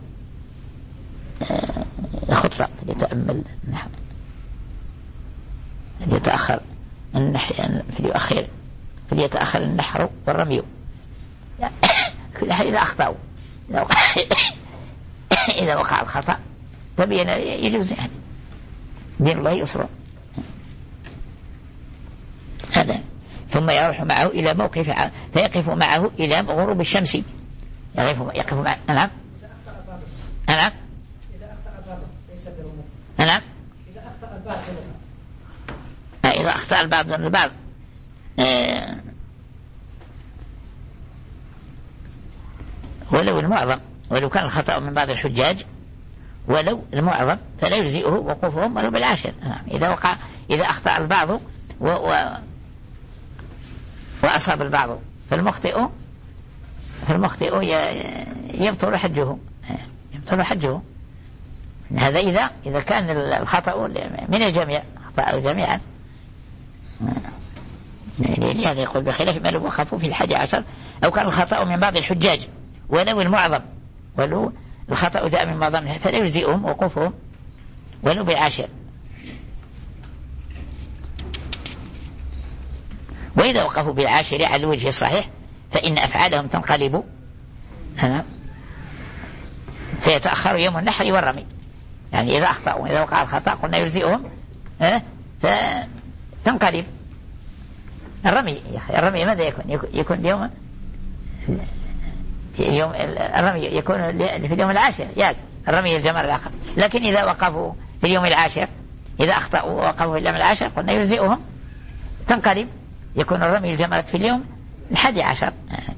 S1: يخط. فليتأمل النحو فليتأخر النحر فليؤخر فليتأخر النحر والرمي كل حال إذا أخطأوا إذا وقع الخطأ تبين يجوز، يعني دين الله يسر. هذا ثم يروح معه إلى موقف فيقف معه إلى غروب الشمس، يقف يقف معه. نعم نعم نعم إذا أخطأ إذا أخطأ البعض من البعض آه ولو المعظم، ولو كان الخطأ من بعض الحجاج ولو المعظم فلا يجزئه وقوفهم ولو بالعاشر. نعم. إذا وقع إذا أخطأ البعض و و وأصاب البعض فالمخطئ فالمخطئ يبطل حجه يبطل حجه. هذا إذا إذا كان الخطأ من الجميع، خطأ جميعا. لهذا يقول بخلاف ما لو وقفوا في الحادي عشر أو كان الخطأ من بعض الحجاج ولو المعظم، ولو الخطأ جاء من معظمها فلا يجزئهم وقوفهم ولو بالعاشر. وإذا وقفوا بالعاشر على الوجه الصحيح فإن أفعالهم تنقلب فيتأخر يوم النحر والرمي. يعني إذا أخطأوا إذا وقع الخطأ قلنا يجزئهم فتنقلب الرمي. يا أخي الرمي ماذا يكون؟ يكون يوم يوم الرمي يكون في اليوم العاشر ياك الرمي الجمر الآخر. لكن إذا وقفوا في اليوم العاشر إذا أخطأوا ووقفوا في اليوم العاشر قلنا يجزئهم تنقلب يكون الرمي الجمرة في اليوم الحادي عشر.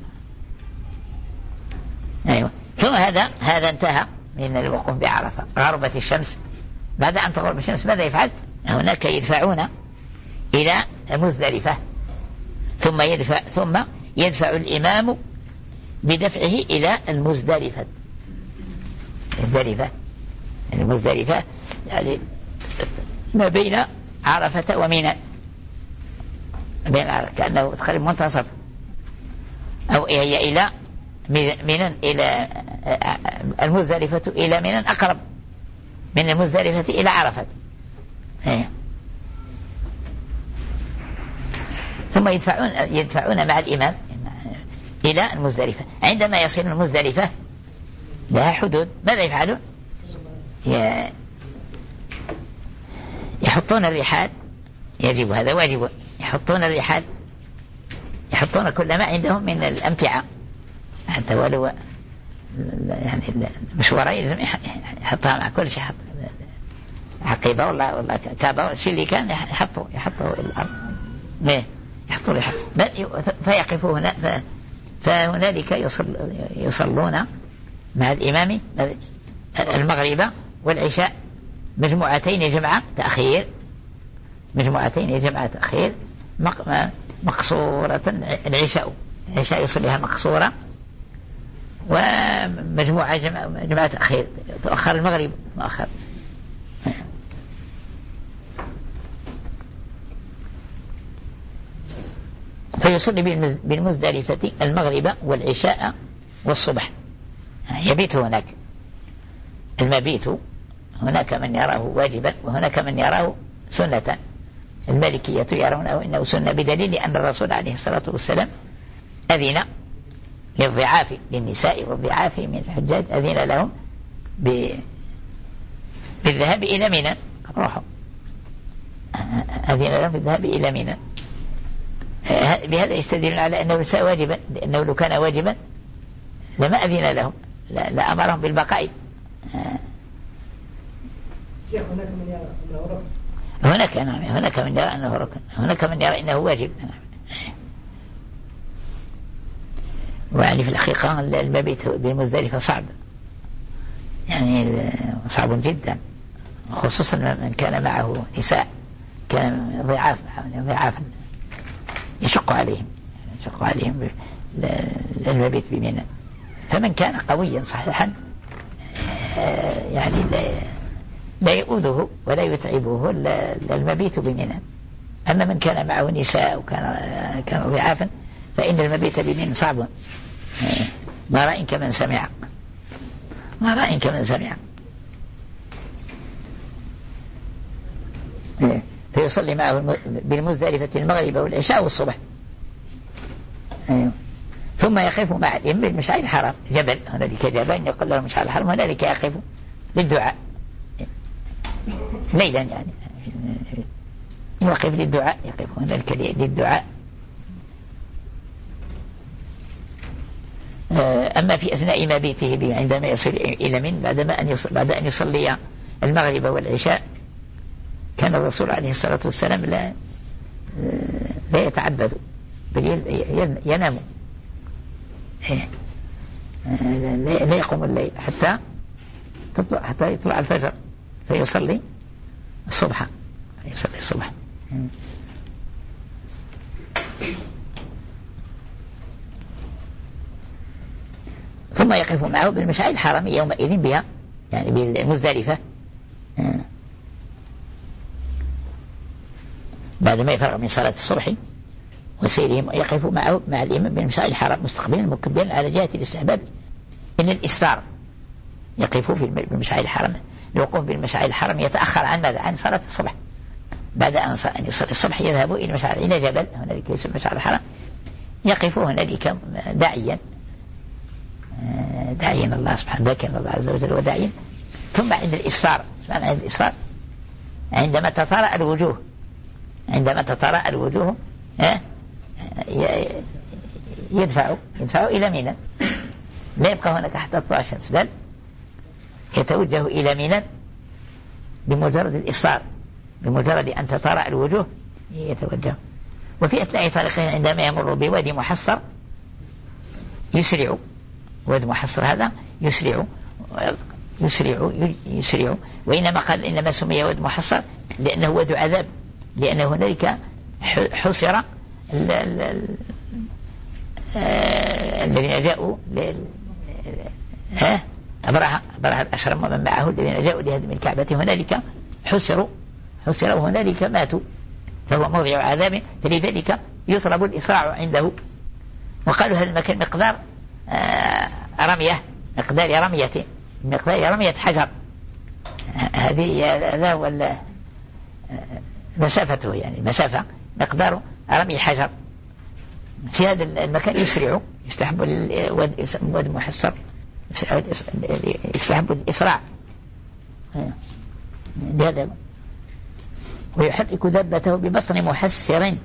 S1: أيوة. ثم هذا هذا انتهى من الوقوف بعرفة. غربت الشمس، بعد أن تغرب الشمس ماذا يفعل؟ هناك يدفعون إلى مزدلفة ثم يدفع ثم يدفع الإمام بدفعه إلى المزدلفة. مزدلفة المزدلفة يعني ما بين عرفة ومنى، بين كأنه تقريبا منتصف، أو هي إلى منى إلى المزدلفة إلى منى أقرب من المزدلفة إلى عرفة. هي. ثم يدفعون يدفعون مع الإمام إلى المزدلفة. عندما يصل المزدلفة لها حدود ماذا يفعلون؟ يحطون الرحال، يجب هذا واجب، يحطون الرحال يحطون كل ما عندهم من الأمتعة حتى ولو يعني المشوار يلزم يحطها مع كل شيء، يحط عقيبة ولا ولا كابة الشيء اللي كان يحطوا يحطوا الأرض ليه يحطوا الرحال فيقفوا هنا. فهنالك يصل يصلون مع الإمام المغرب والعشاء مجموعتين جمعة تأخير مجموعتين جمعة تأخير مقصورة. العشاء العشاء يصليها مقصورة ومجموعة جمعة, جمعة تأخير تؤخر المغرب مؤخر. فيصلي بالمزدلفة المغرب والعشاء والصبح، يبيت هناك. المبيت هناك من يراه واجبا وهناك من يراه سنة. المالكية يرونه إنه سنة بدليل أن الرسول عليه الصلاة والسلام أذن للضعاف للنساء والضعاف من الحجاج أذن لهم بالذهاب إلى منى. روحوا أذن لهم بالذهاب إلى منى. بهذا يستدل على أنه ليس واجبا، لأنه لو كان واجبا لما أذن لهم لأمرهم بالبقاء. هناك نعم هناك من يرى أنه ركن، هناك من يرى أنه واجب. ويعني في الحقيقة المبيت بالمزدلفة صعب، يعني صعب جدا، خصوصا من كان معه نساء، كان ضعاف ضعافا يشق عليهم يشق عليهم المبيت بمنى. فمن كان قويا صحيحا يعني لا يؤذه ولا يتعبه المبيت بمنى. أما من كان معه نساء وكان كان ضعافا فإن المبيت بمنى صعب. ما رأيك من سمع ما رأيك من سمع فيصلي معه بالمزدلفة المغرب والعشاء والصبح. ثم يقف مع الإمام بالمشعر الحرام، جبل هنالك جبل يقول له المشعر الحرام، هنالك يقف للدعاء ليلا، يعني يقف للدعاء يقف هنالك للدعاء. أما في أثناء مبيته عندما يصل إلى من بعدما أن يصل بعد أن يصلي المغرب والعشاء كان الرسول عليه الصلاة والسلام لا لا يتعبد بل ينام، لا يقوم الليل حتى تطلع حتى يطلع الفجر فيصلي الصبح يصلي الصبح. ثم يقف معه بالمشاعر الحرام يومئذ بها، يعني بالمزدلفة، بعد ما يفرغ من صلاة الصبح وسيرهم، يقف معه مع الإمام بالمشاعر الحرام مستقبلين مكبرين على جهة الاستحباب إن الإسفار. يقفوا في بالمشاعر الحرام، الوقوف بالمشاعر الحرام يتأخر عن ماذا؟ عن صلاة الصبح. بعد أن يصلي الصبح يذهبوا إلى المشاعر إلى جبل هنالك يسمى مشاعر الحرام، يقفوا هنالك داعيا داعيا الله سبحانه، ذاكرا الله عز وجل وداعيا. ثم عند الإسفار، معنى عند الإسفار عندما تطارأ الوجوه، عندما تطارأ الوجوه يدفع يدفع إلى منى، لا يبقى هناك حتى تطلع الشمس، بل يتوجه إلى منى بمجرد الإسفار، بمجرد أن تطارأ الوجوه يتوجه. وفي أثناء طريقه عندما يمر بوادي محصر يسرع، وادي محصر هذا يسرع يسرع يسرع وإنما قال إنما سمي وادي محصر لأنه وادي عذاب، لأن هنالك حصر الذين جاءوا أبرهة أبرهة الأشرم ومن معه الذين جاءوا لهدم الكعبة، هنالك حصروا حصروا وهنالك ماتوا، فهو موضع عذاب، فلذلك يطلب الإسراع عنده. وقالوا هذا المكان مقدار رمية، مقدار رمية مقدار رمية حجر، هذه هذا ولا مسافته، يعني مسافة مقدار رمي حجر. في هذا المكان يسرع، يستحب الواد محصر، يستحب الإسراع لهذا. ويحرك دابته ببطن محسر،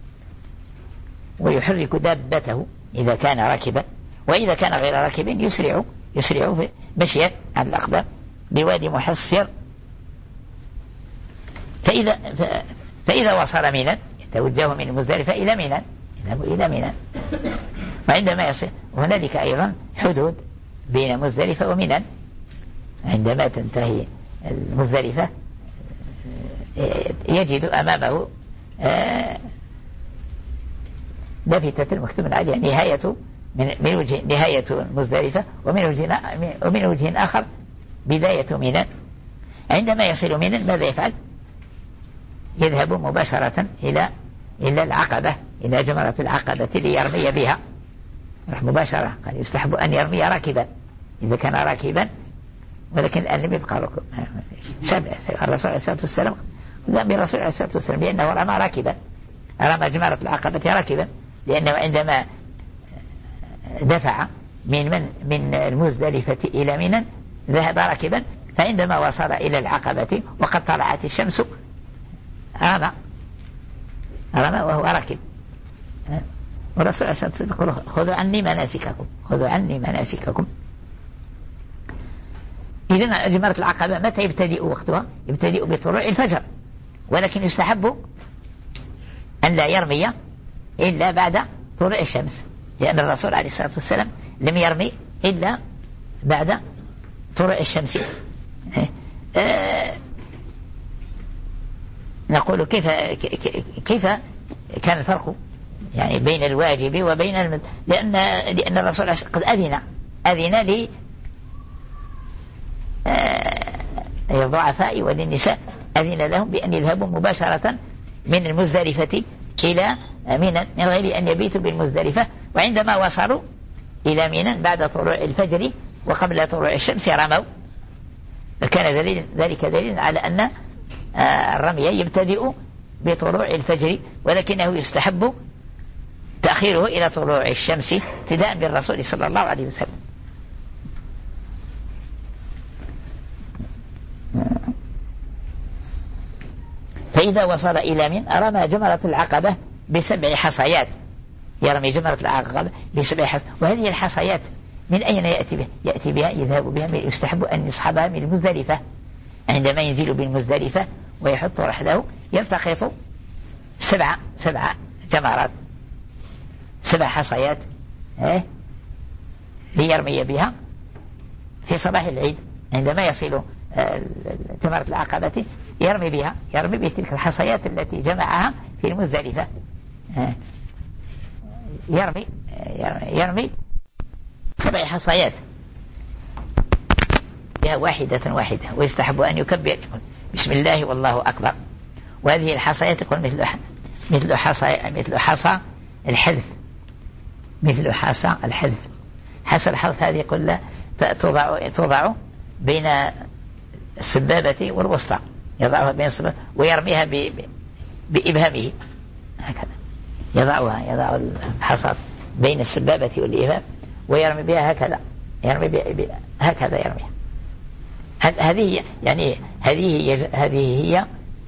S1: ويحرك دابته إذا كان راكبا، وإذا كان غير راكب يسرع يسرع في مشية على الأقدام بوادي محسر. فإذا فإذا وصل منى يتوجه من مزدلفة إلى منى، يذهب إلى منى. وعندما يصل هنالك أيضا حدود بين مزدلفة ومنى، عندما تنتهي المزدلفة يجد أمامه لافتة مكتوب عليها نهاية من وجه نهاية مزدلفة، ومن وجه ومن وجه آخر بداية منى. عندما يصل منى ماذا يفعل؟ يذهب مباشرة إلى إلى العقبة، إلى جمرة العقبة ليرمي بها مباشرة. قال يستحب أن يرمي راكبا إذا كان راكبا، ولكن الآن لم يبقى ركوب. الرسول عليه الصلاة والسلام ذهب بالرسول عليه الصلاة والسلام لأنه رمى راكبا، رمى جمرة العقبة راكبا، لأنه عندما دفع من من من المزدلفة إلى منى ذهب راكبا، فعندما وصل إلى العقبة وقد طلعت الشمس رمى رمى وهو راكب. والرسول عليه الصلاة والسلام يقول خذوا عني مناسككم، خذوا عني مناسككم. إذن جمرة العقبة متى يبتدئ وقتها؟ يبتدئ بطلوع الفجر، ولكن يستحب أن لا يرمي إلا بعد طلوع الشمس، لأن الرسول عليه الصلاة والسلام لم يرمي إلا بعد طلوع الشمس. أه نقول كيف كيف كان الفرق يعني بين الواجب وبين المد... لأن لأن الرسول قد أذن أذن لي للضعفاء وللنساء، أذن لهم بأن يذهبوا مباشرة من المزدلفة إلى منى من غير أن يبيتوا بالمزدلفة. وعندما وصلوا إلى منى بعد طلوع الفجر وقبل طلوع الشمس رموا، فكان دليل ذلك دليل على أن الرمي يبتدئ بطلوع الفجر، ولكنه يستحب تأخيره إلى طلوع الشمس ابتداء بالرسول صلى الله عليه وسلم. فإذا وصل إلى من رمى جمرة العقبة بسبع حصيات، يرمي جمرة العقبة بسبع حصيات. وهذه الحصيات من أين يأتي بها؟ يأتي بها يذهب بها من يستحب أن يصحبها من المزدلفة، عندما ينزل بالمزدلفة ويحط رحله يلتقط سبع سبع جمرات سبع حصيات إيه؟ ليرمي بها في صباح العيد عندما يصل جمرة العقبة يرمي بها يرمي بتلك الحصيات التي جمعها في المزدلفة يرمي يرمي سبع حصيات بها واحدة واحدة ويستحب أن يكبر بسم الله والله أكبر. وهذه الحصيات يقول مثل مثل حصى مثل حصى الحذف مثل حصى الحذف حصى الحذف هذه يقول توضع توضع بين السبابة والوسطى يضعها بين السبابة ويرميها بإبهامه هكذا يضعها يضع الحصى بين السبابة والإبهام ويرمي بها هكذا يرمي بها هكذا يرميها. هذه يعني هذه هي هذه هي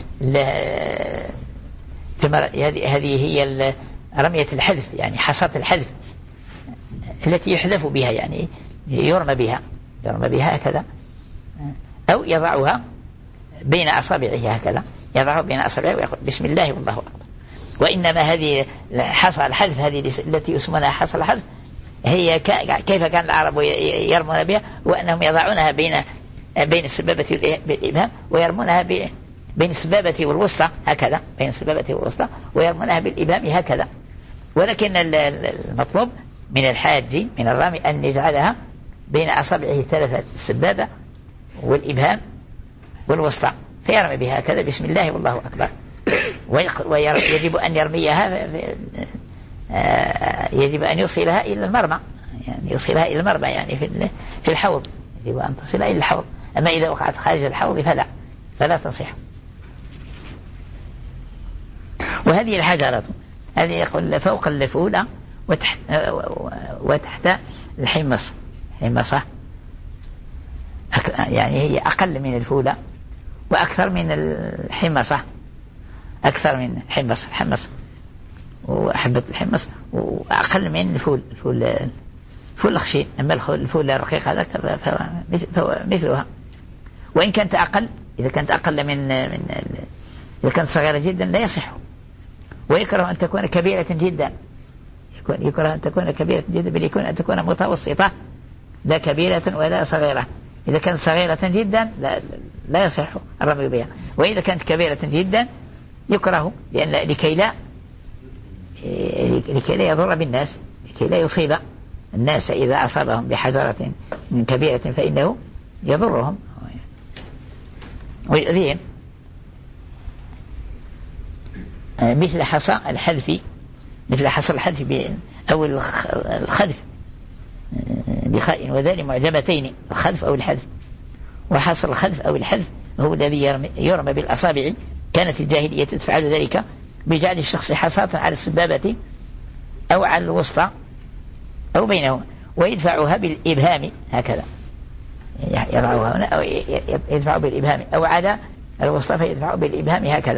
S1: هذه هي رمية الحذف يعني حصاة الحذف التي يحذف بها يعني يرمى بها يرمى بها هكذا أو يضعها بين أصابعه هكذا يضعها بين أصابعه ويقول بسم الله والله أكبر. وإنما هذه حصى الحذف هذه التي يسمونها حصى الحذف هي كيف كان العرب يرمون بها وأنهم يضعونها بين بين السبابة والإبهام ويرمونها بين السبابة والوسطى هكذا بين السبابة والوسطى ويرمونها بالإبهام هكذا. ولكن المطلوب من الحاج من الرامي أن يجعلها بين أصابعه ثلاثة السبابة والإبهام والوسطى فيرمي بها هكذا بسم الله والله أكبر. ويجب أن يرميها يجب أن يوصلها إلى المرمى يعني يوصلها إلى المرمى يعني في الحوض يجب أن تصلها إلى الحوض. أما إذا وقعت خارج الحوض فلا فلا تصح. وهذه الحجرات هذه يقول فوق الفولة وتحت وتحت الحمص حمصة يعني هي أقل من الفولة وأكثر من الحمصة أكثر من الحمص الحمص وحبة الحمص وأقل من الفول الفول الفول الخشين. أما الفول الرقيق هذا فهو مثلها وإن كانت أقل إذا كانت أقل من من إذا كانت صغيرة جدا لا يصح. ويكره أن تكون كبيرة جدا يكون يكره أن تكون كبيرة جدا بل يكون أن تكون متوسطة لا كبيرة ولا صغيرة. إذا كانت صغيرة جدا لا, لا يصح الرمي بها. وإذا كانت كبيرة جدا يكره لأن لكي لا لكي لا يضر بالناس لكي لا يصيب الناس إذا أصابهم بحجرة كبيرة فإنه يضرهم ويؤذيهم. مثل حصى الحذف مثل حصى الحذف أو الخذف بخاء وذال معجمتين الخذف أو الحذف. وحصى الخذف أو الحذف هو الذي يرمي, يرمى بالأصابع. كانت الجاهلية تفعل ذلك بجعل الشخص حصاة على السبابة أو على الوسطى أو بينهما ويدفعها بالإبهام هكذا يضعها هنا أو يدفع بالإبهام أو على الوسطى فيدفع بالإبهام هكذا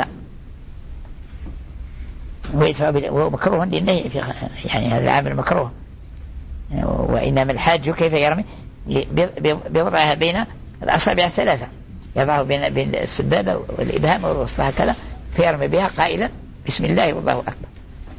S1: ويدفع بال... ومكروه للنهي في يعني هذا العامل مكروه. وإنما الحاج كيف يرمي بوضعها بين الأصابع الثلاثة يضعه بين بين السبابة والإبهام والوسطى هكذا فيرمي بها قائلا بسم الله والله أكبر.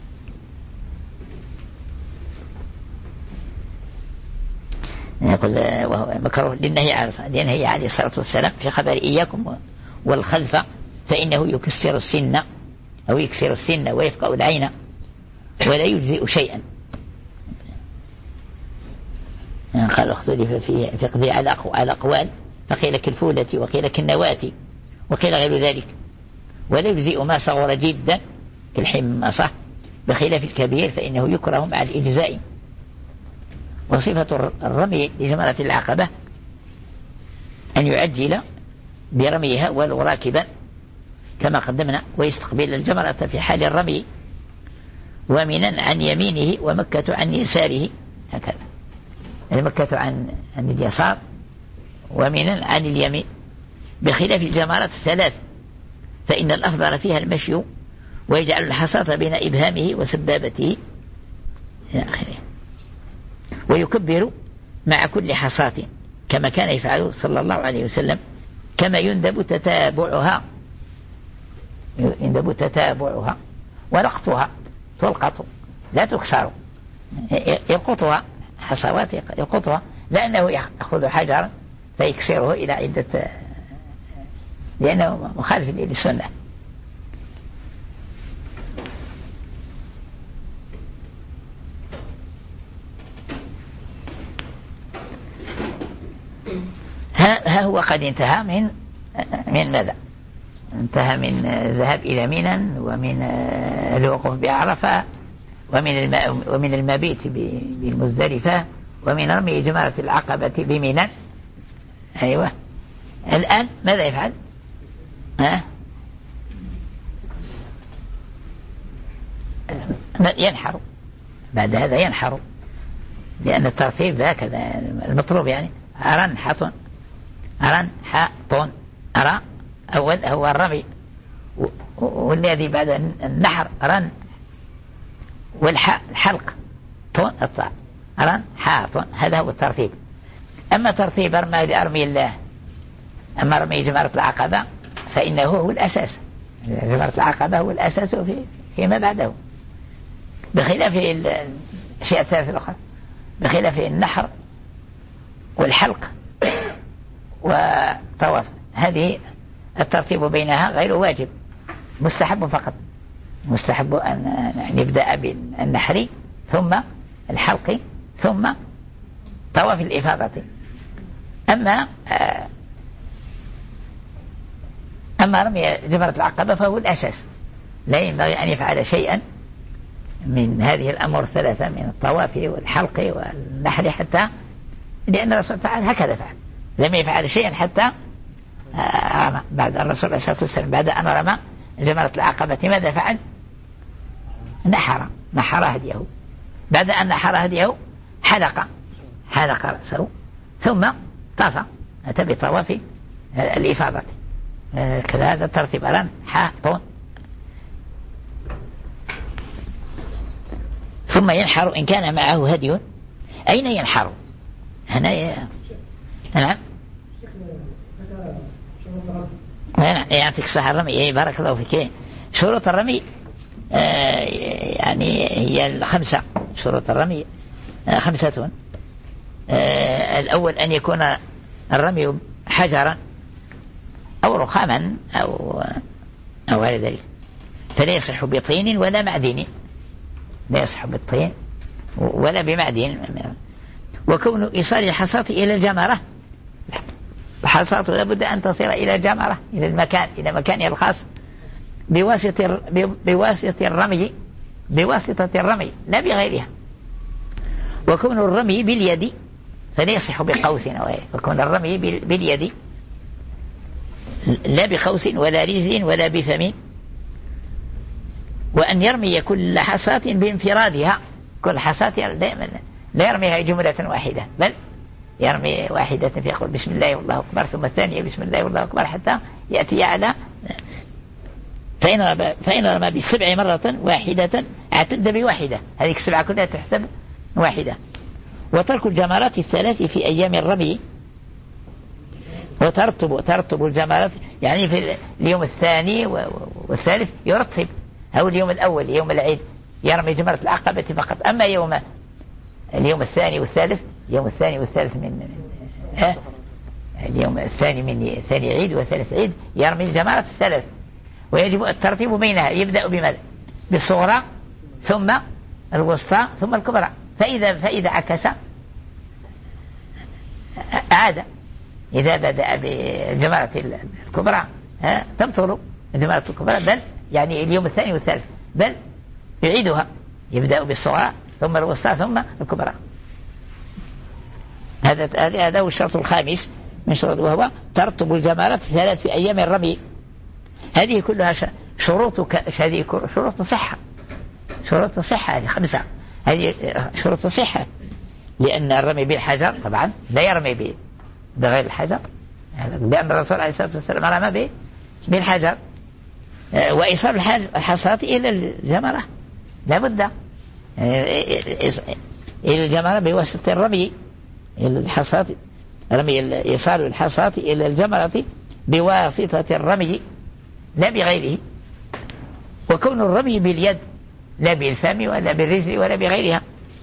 S1: يقول وهو مكروه للنهي على لأنه عليه الصلاة والسلام في خبر إياكم والخلف فإنه يكسر السن أو يكسر السن ويفقأ العين ولا يجزئ شيئا. قال اختلف في فقه على على أقوال فقيل كالفولة وقيل كالنواة وقيل غير ذلك ولا يجزئ ما صغر جدا كالحمصة بخلاف الكبير فإنه يكره مع الإجزاء. وصفة الرمي لجمرة العقبة أن يعجل برميها ولو راكبا كما قدمنا ويستقبل الجمرة في حال الرمي ومنا عن يمينه ومكة عن يساره هكذا يعني مكة عن عن اليسار ومنا عن اليمين بخلاف الجمرات الثلاث فإن الأفضل فيها المشي ويجعل الحصاة بين إبهامه وسبابته إلى آخره ويكبر مع كل حصاة كما كان يفعل صلى الله عليه وسلم كما يندب تتابعها يندب تتابعها ولقطها تلقط لا تكسر، يلقطها حصوات يلقطها، لأنه يأخذ حجرا فيكسره إلى عدة، لأنه مخالف للسنة. ها هو قد انتهى من من ماذا؟ انتهى من الذهاب إلى منى، ومن الوقوف بعرفة، ومن ومن المبيت بالمزدلفة، ومن رمي جمرة العقبة بمنى. أيوة. الآن ماذا يفعل؟ ها؟ ينحر. بعد هذا ينحر، لأن الترتيب هكذا المطلوب، يعني أرن حط أرن حط أرى أول هو الرمي، والذي بعد النحر رن، والحلق طون الطاء رن حاط، هذا هو الترتيب. أما ترتيب أرمي أرمي الله، أما رمي جمرة العقبة فإنه هو الأساس، جمرة العقبة هو الأساس في فيما بعده، بخلاف الأشياء الثلاثة الأخرى، بخلاف النحر والحلق وطواف، هذه الترتيب بينها غير واجب، مستحب فقط. مستحب أن نبدأ بالنحر ثم الحلق ثم طواف الإفاضة. أما أما رمي جمرة العقبة فهو الأساس، لا ينبغي أن يفعل شيئا من هذه الأمور الثلاثة، من الطواف والحلق والنحر، حتى لأن الرسول فعل هكذا، فعل لم يفعل شيئا حتى رمى. بعد الرسول عليه الصلاة والسلام بعد أن رمى جمرة العقبة ماذا فعل؟ نحر نحر هديه. بعد أن نحر هديه حلق حلق رأسه ثم طاف، أتى بطواف الإفاضة. كذا هذا الترتيب. أران حاط ثم ينحر إن كان معه هدي. أين ينحر؟ هنا ي... نعم يعطيك صحة الرمي. بارك الله فيك. شروط الرمي آه يعني هي الخمسة. شروط الرمي آه خمسة. آه الأول أن يكون الرمي حجرا أو رخاما أو أو غير ذلك، فلا يصح بطين ولا معدن، لا يصح بالطين ولا بمعدن. وكون إيصال الحصاة إلى الجمرة، الحصاة لابد أن تصل إلى الجمرة، إلى المكان، إلى مكانها الخاص بواسطة بواسطة الرمي بواسطة الرمي لا بغيرها. وكون الرمي باليد فلا يصح بقوس أو غيره، وكون الرمي باليد لا بقوس ولا رجل ولا بفم. وأن يرمي كل حصاة بانفرادها، كل حصاة دائما لا يرميها جملة واحدة، بل يرمي واحدة فيقول بسم الله والله أكبر، ثم الثانية بسم الله والله أكبر، حتى يأتي على فإن رمى بسبع مرة واحدة اعتد بواحدة، هذه السبعة كلها تحسب واحدة. وترك الجمرات الثلاث في أيام الرمي، وترتب ترتب الجمرات يعني في اليوم الثاني والثالث يرتب، أو اليوم الأول يوم العيد يرمي جمرة العقبة فقط. أما يوم اليوم الثاني والثالث، اليوم الثاني والثالث من, من آه اليوم الثاني من ثاني عيد وثالث عيد يرمي الجمرات الثلاث. ويجب الترتيب بينها، يبدأ بماذا؟ بالصغرى ثم الوسطى ثم الكبرى. فإذا فإذا عكس عاد، إذا بدأ بالجمرة الكبرى ها تبطل الجمرة الكبرى، بل يعني اليوم الثاني والثالث، بل يعيدها، يبدأ بالصغرى ثم الوسطى ثم الكبرى. هذا هذا هو الشرط الخامس من شروط، وهو ترتب الجمرات ثلاث في أيام الرمي. هذه كلها شروط هذه شروط صحة، شروط صحة هذه خمسة، هذه شروط صحة. لأن الرمي بالحجر طبعا لا يرمي بغير الحجر، لأن الرسول عليه الصلاة والسلام رمى بالحجر. وإيصال الحصاة إلى الجمرة لا بد إلى الجمرة بواسطة الرمي، إلى الحصاة، رمي إيصال الحصاة إلى الجمرة بواسطة الرمي لا بغيره. وكون الرمي باليد لا بالفم ولا بالرجل ولا بغيرها.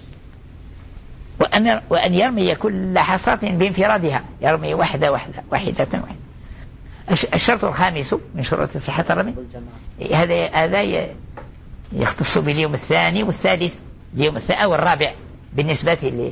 S1: وأن, وأن يرمي كل حصاة بانفرادها، يرمي واحدة واحدة واحدة واحدة. الشرط الخامس من شروط صحة الرمي هذا هذا يختص باليوم الثاني والثالث، اليوم الثاني أو الرابع بالنسبة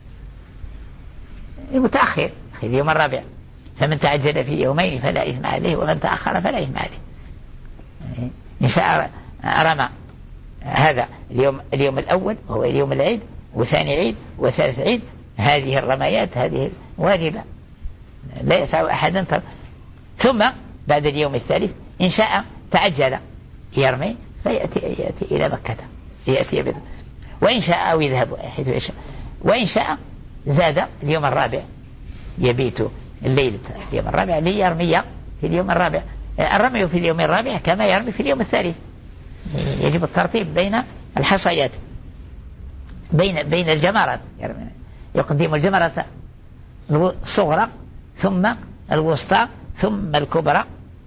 S1: للمتأخر في اليوم الرابع. فمن تعجل في يومين فلا إثم عليه، ومن تأخر فلا إثم عليه. إن شاء رمى هذا اليوم اليوم الأول وهو اليوم العيد، وثاني عيد وثالث عيد، هذه الرميات هذه واجبة لا يسع أحدا. ثم بعد اليوم الثالث إن شاء تعجل يرمي فيأتي يأتي إلى مكة، يأتي يبدأ. وإن شاء أو يذهب حيث يشاء. وإن شاء زاد اليوم الرابع، يبيت الليل اليوم الرابع ليرمي في اليوم الرابع. الرمي في اليوم الرابع كما يرمي في اليوم الثالث، يجب الترتيب بين الحصيات، بين بين الجمرات. يقدم الجمرة الصغرى ثم الوسطى ثم الكبرى.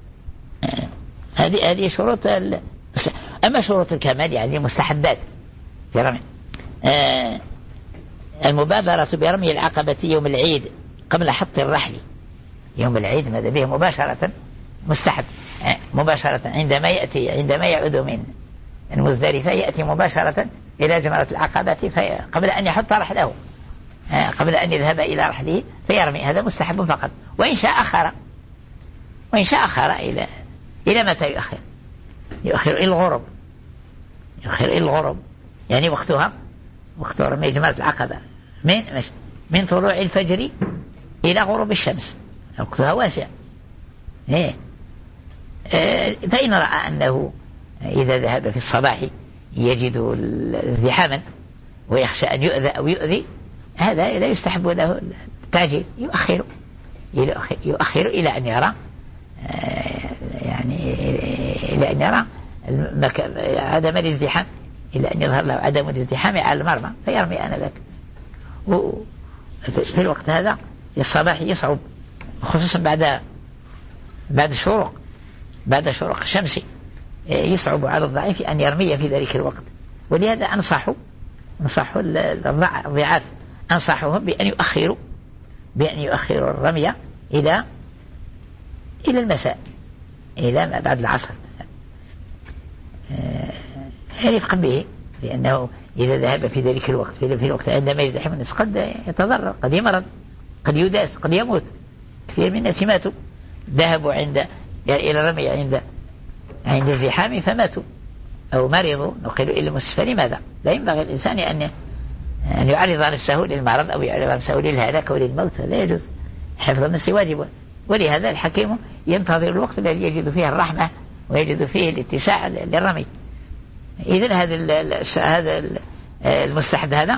S1: هذه هذه شروط. أما شروط الكمال يعني مستحبات في رمي، آه المبادرة برمي العقبة يوم العيد قبل حط الرحل. يوم العيد ماذا به مباشرة مستحب، آه مباشرة عندما يأتي عندما يعود من المزدلفة يأتي مباشرة إلى جمرة العقبة قبل أن يحط رحله، آه قبل أن يذهب إلى رحله فيرمي. هذا مستحب فقط. وإن شاء أخر، وإن شاء أخر إلى إلى متى يؤخر؟ يؤخر إلى الغروب، يؤخر إلى الغروب يعني وقتها وقت رمي جمرة العقبة من من طلوع الفجر إلى غروب الشمس، وقتها واسع. إيه؟ آه فإن رأى أنه إذا ذهب في الصباح يجد ازدحاما ويخشى أن يؤذى أو يؤذي، هذا لا يستحب له التعجيل، يؤخر يؤخر إلى أن يرى يعني إلى أن يرى عدم الازدحام، إلى أن يظهر له عدم الازدحام على المرمى فيرمي آنذاك. وفي الوقت هذا في الصباح يصعب، خصوصا بعد بعد الشروق بعد شروق الشمس يصعب على الضعيف أن يرمي في ذلك الوقت. ولهذا أنصح أنصح الضعاف أنصحهم بأن يؤخروا بأن يؤخروا الرمي إلى إلى المساء، إلى ما بعد العصر رفقا به، لأنه إذا ذهب في ذلك الوقت في الوقت عندما يزدحم الناس قد يتضرر، قد يمرض، قد يداس، قد يموت. كثير من الناس ماتوا، ذهبوا عند يعني إلى الرمي عند عند الزحام فماتوا أو مرضوا، نقلوا إلى المستشفى. لماذا؟ لا ينبغي الإنسان أن أن يعرض نفسه للمرض أو يعرض نفسه للهلاك أو للموت، لا يجوز. حفظ النفس واجب. ولهذا الحكيم ينتظر الوقت الذي يجد فيه الرحمة ويجد فيه الاتساع للرمي. إذن هذا هذا المستحب هذا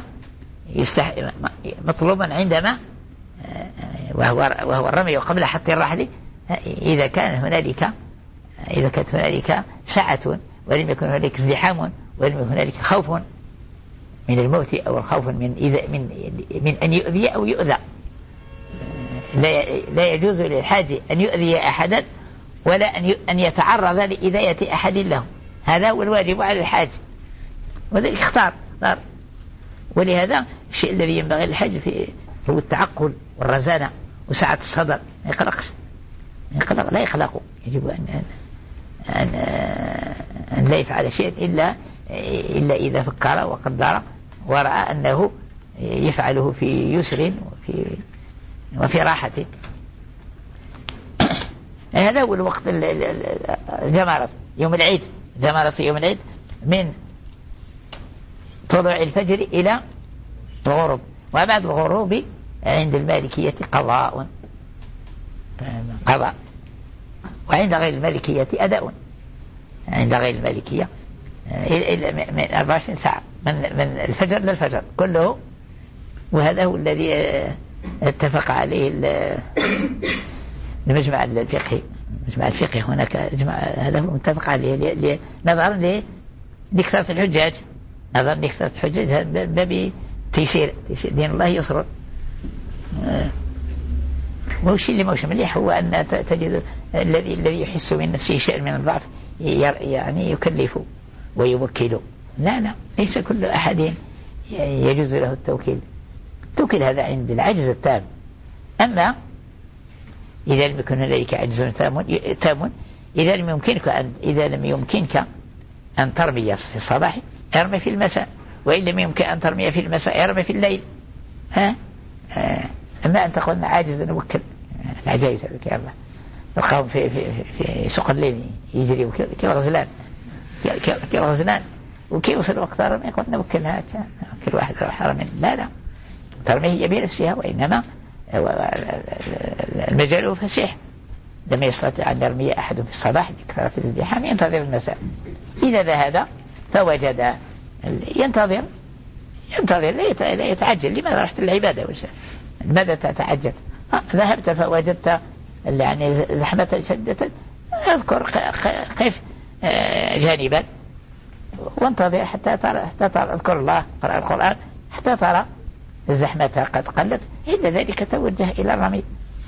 S1: مطلوبا عندما وهو وهو الرمي قبل حط الرحل، إذا كان هنالك إذا كانت هنالك سعة ولم يكن هنالك ازدحام ولم يكن هنالك خوف من الموت أو الخوف من إذا من من أن يؤذي أو يؤذى. لا لا يجوز للحاج أن يؤذي أحدا ولا أن أن يتعرض لإذاية أحد له. هذا هو الواجب على الحاج، وذلك اختار اختار ولهذا الشيء الذي ينبغي للحاج في هو التعقل والرزانة وسعة الصدر. ما يقلقش، يقلق لا يخلق. يجب أن أن أن لا يفعل شيء إلا إلا إذا فكر وقدر ورأى أنه يفعله في يسر وفي وفي راحة. هذا هو الوقت الجمرة يوم العيد، جمرة يوم العيد من طلوع الفجر إلى الغروب. وبعد الغروب عند المالكية قضاء قضاء وعند غير المالكية أداء. عند غير المالكية من أربع وعشرين ساعة من من الفجر للفجر كله. وهذا هو الذي اتفق عليه المجمع الفقهي. المجمع الفقهي هناك اجماع، هذا هو متفق عليه نظرا لكثرة الحجاج، نظرا لكثرة الحجاج باب تيسير تيسير دين الله يسر. والشيء اللي موش مليح هو أن تجد الذي الذي يحس من نفسه شيء من الضعف يعني يكلف ويوكل لا لا ليس كل أحد يجوز له التوكيل. التوكيل هذا عند العجز التام. أما إذا لم يكن لديك عجز تام، إذا لم يمكنك أن إذا لم يمكنك أن ترمي في الصباح ارمي في المساء، وإن لم يمكن أن ترمي في المساء ارمي في الليل. ها آه. أما أن تقول عاجز نوكل العجائز يا الله القوم في في في سوق الليل يجري كالغزلان كالغزلان وكي يوصل الوقت رمي يقول نوكلها كل واحد راح رمي. لا لا ترميه هي بنفسها، وإنما المجال فسيح. لم يستطيع أن يرمي أحد في الصباح بكثرة الازدحام ينتظر المساء. إذا ذهب فوجد ينتظر ينتظر لا يتعجل. لماذا رحت العبادة؟ لماذا تتعجل؟ ذهبت فوجدت يعني زحمة شدة، اذكر قف جانبا وانتظر حتى ترى حتى ترى اذكر الله قرأ القرآن حتى ترى الزحمة قد قلت. عند ذلك توجه إلى الرمي.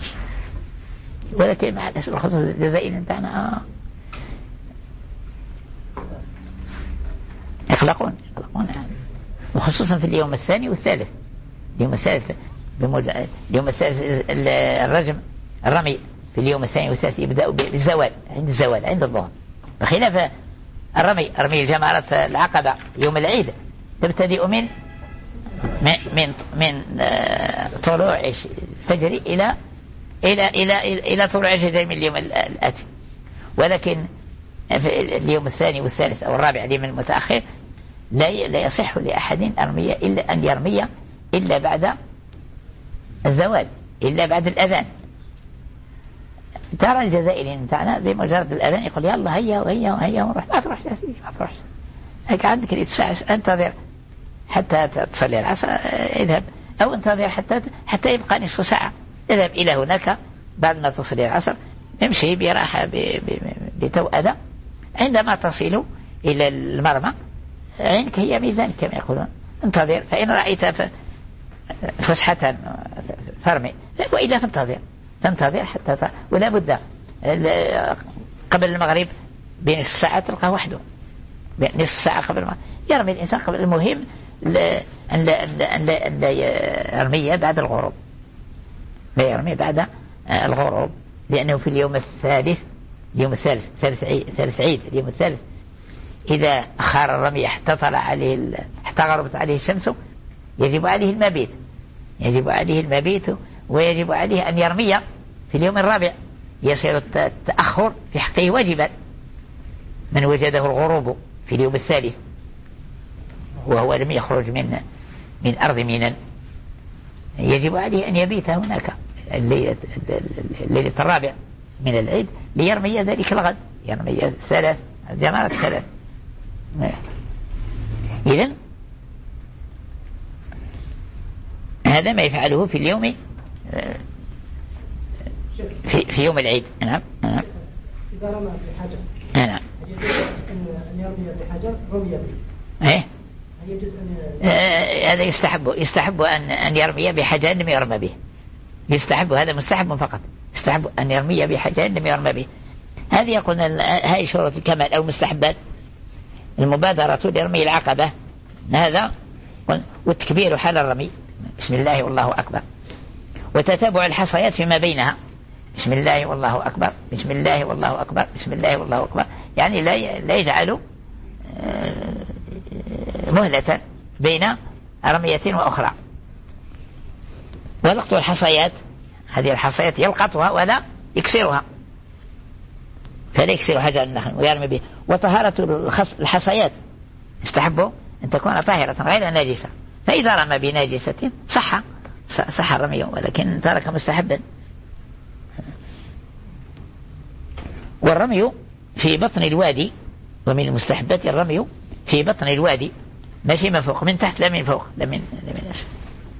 S1: ولكن مع الأسف الخصوص الجزائري انتهنا آه. يقلقون يقلقون يعني. وخصوصا في اليوم الثاني والثالث. اليوم الثالث بمج... اليوم الثالث الرجم الرمي في اليوم الثاني والثالث يبدأ بالزوال عند الزوال عند الظهر، بخلاف الرمي رمي الجمرات العقبة يوم العيد تبتدئ من من من طلوع الفجر إلى إلى إلى إلى طلوع الفجر من اليوم الآتي. ولكن في اليوم الثاني والثالث أو الرابع اليوم المتأخر لا لا يصح لأحد أرمية إلا أن يرمي إلا بعد الزوال، إلا بعد الأذان. ترى الجزائري بتاعنا بمجرد الأذان يقول يلا هيا وهيا وهيا ونروح. ما تروح يا سيدي ما تروح، هيك عندك الساعة انتظر حتى تصلي العصر اذهب، أو انتظر حتى حتى يبقى نصف ساعة اذهب إلى هناك بعد ما تصلي العصر امشي براحة بتوأدة. عندما تصل إلى المرمى عينك هي ميزان كما يقولون، انتظر فإن رأيت فسحة فرمي، وإلا فانتظر تنتظر حتى ت... ولا بد قبل المغرب بنصف ساعة تلقى وحده نصف ساعة قبل المغرب يرمي الإنسان قبل. المهم لا أن لا أن لا أن لا يرمي بعد الغروب، لا يرمي بعد الغروب، لأنه في اليوم الثالث اليوم الثالث ثالث عيد, ثالث عيد اليوم الثالث إذا أخر الرمي حتى طلع عليه ال... حتى غربت عليه الشمس يجب عليه المبيت يجب عليه المبيت ويجب عليه أن يرمي في اليوم الرابع. يصير التأخر في حقه واجبا. من وجده الغروب في اليوم الثالث وهو لم يخرج من من أرض منى يجب عليه أن يبيت هناك الليلة, الليلة الرابع من العيد ليرمي ذلك الغد، يرمي ثلاث جمرات ثلاث. إذن هذا ما يفعله في اليوم في, في يوم العيد. نعم نعم.
S3: إذا رمى بحجر
S1: نعم
S3: أن يرمي بحجر رمي به.
S1: إيه هذا يستحب يستحب أن أن يرمي بحجر لم يرمى به. يستحب هذا مستحب فقط. يستحب أن يرمي بحجر لم يرمى به. هذه يقولون هاي شروط الكمال أو مستحبات. المبادرة لرمي العقبة هذا، والتكبير حال الرمي بسم الله والله أكبر، وتتابع الحصيات فيما بينها بسم الله والله أكبر بسم الله والله أكبر بسم الله والله أكبر، يعني لا لا يجعل مهلة بين رمية وأخرى. ولقط الحصيات هذه الحصيات يلقطها ولا يكسرها، فلا يكسر حجر النخل ويرمي به. وطهارة الحصيات يستحب أن تكون طاهرة غير ناجسة، فإذا رمى بناجسة صح صح الرمي ولكن ترك مستحبا. والرمي في بطن الوادي، ومن المستحبات الرمي في بطن الوادي ماشي من فوق، من تحت لا من فوق لا من, لا من أسفل.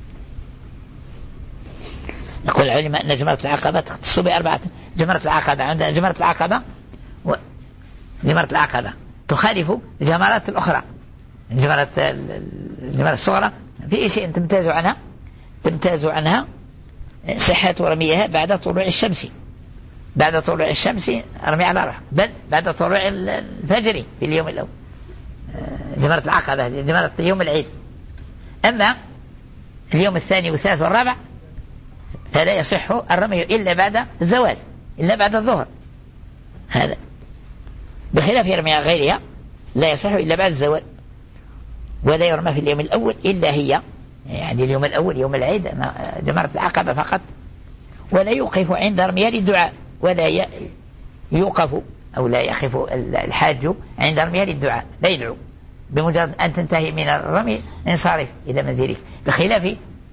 S1: يقول العلماء أن جمرة العقبة تختص بأربعة. جمرة العقبة عندنا جمرة العقبة و... جمرة العقبة تخالف الجمرات الأخرى. الجمرة الجمرة الصغرى في شيء تمتاز عنها تمتاز عنها صحة رميها بعد طلوع الشمس. بعد طلوع الشمس رمي على رأس، بل بعد طلوع الفجر في اليوم الأول جمرة العقبة جمرة يوم العيد. أما اليوم الثاني والثالث والرابع فلا يصح الرمي إلا بعد الزوال، إلا بعد الظهر، هذا بخلاف يرمي غيرها لا يصح إلا بعد الزوال. ولا يرمى في اليوم الأول إلا هي، يعني اليوم الأول يوم العيد جمرة العقبة فقط. ولا يوقف عند رميها للدعاء، ولا يوقف أو لا يقف الحاج عند رميها للدعاء، لا يدعو، بمجرد أن تنتهي من الرمي انصرف إلى منزلك. بخلاف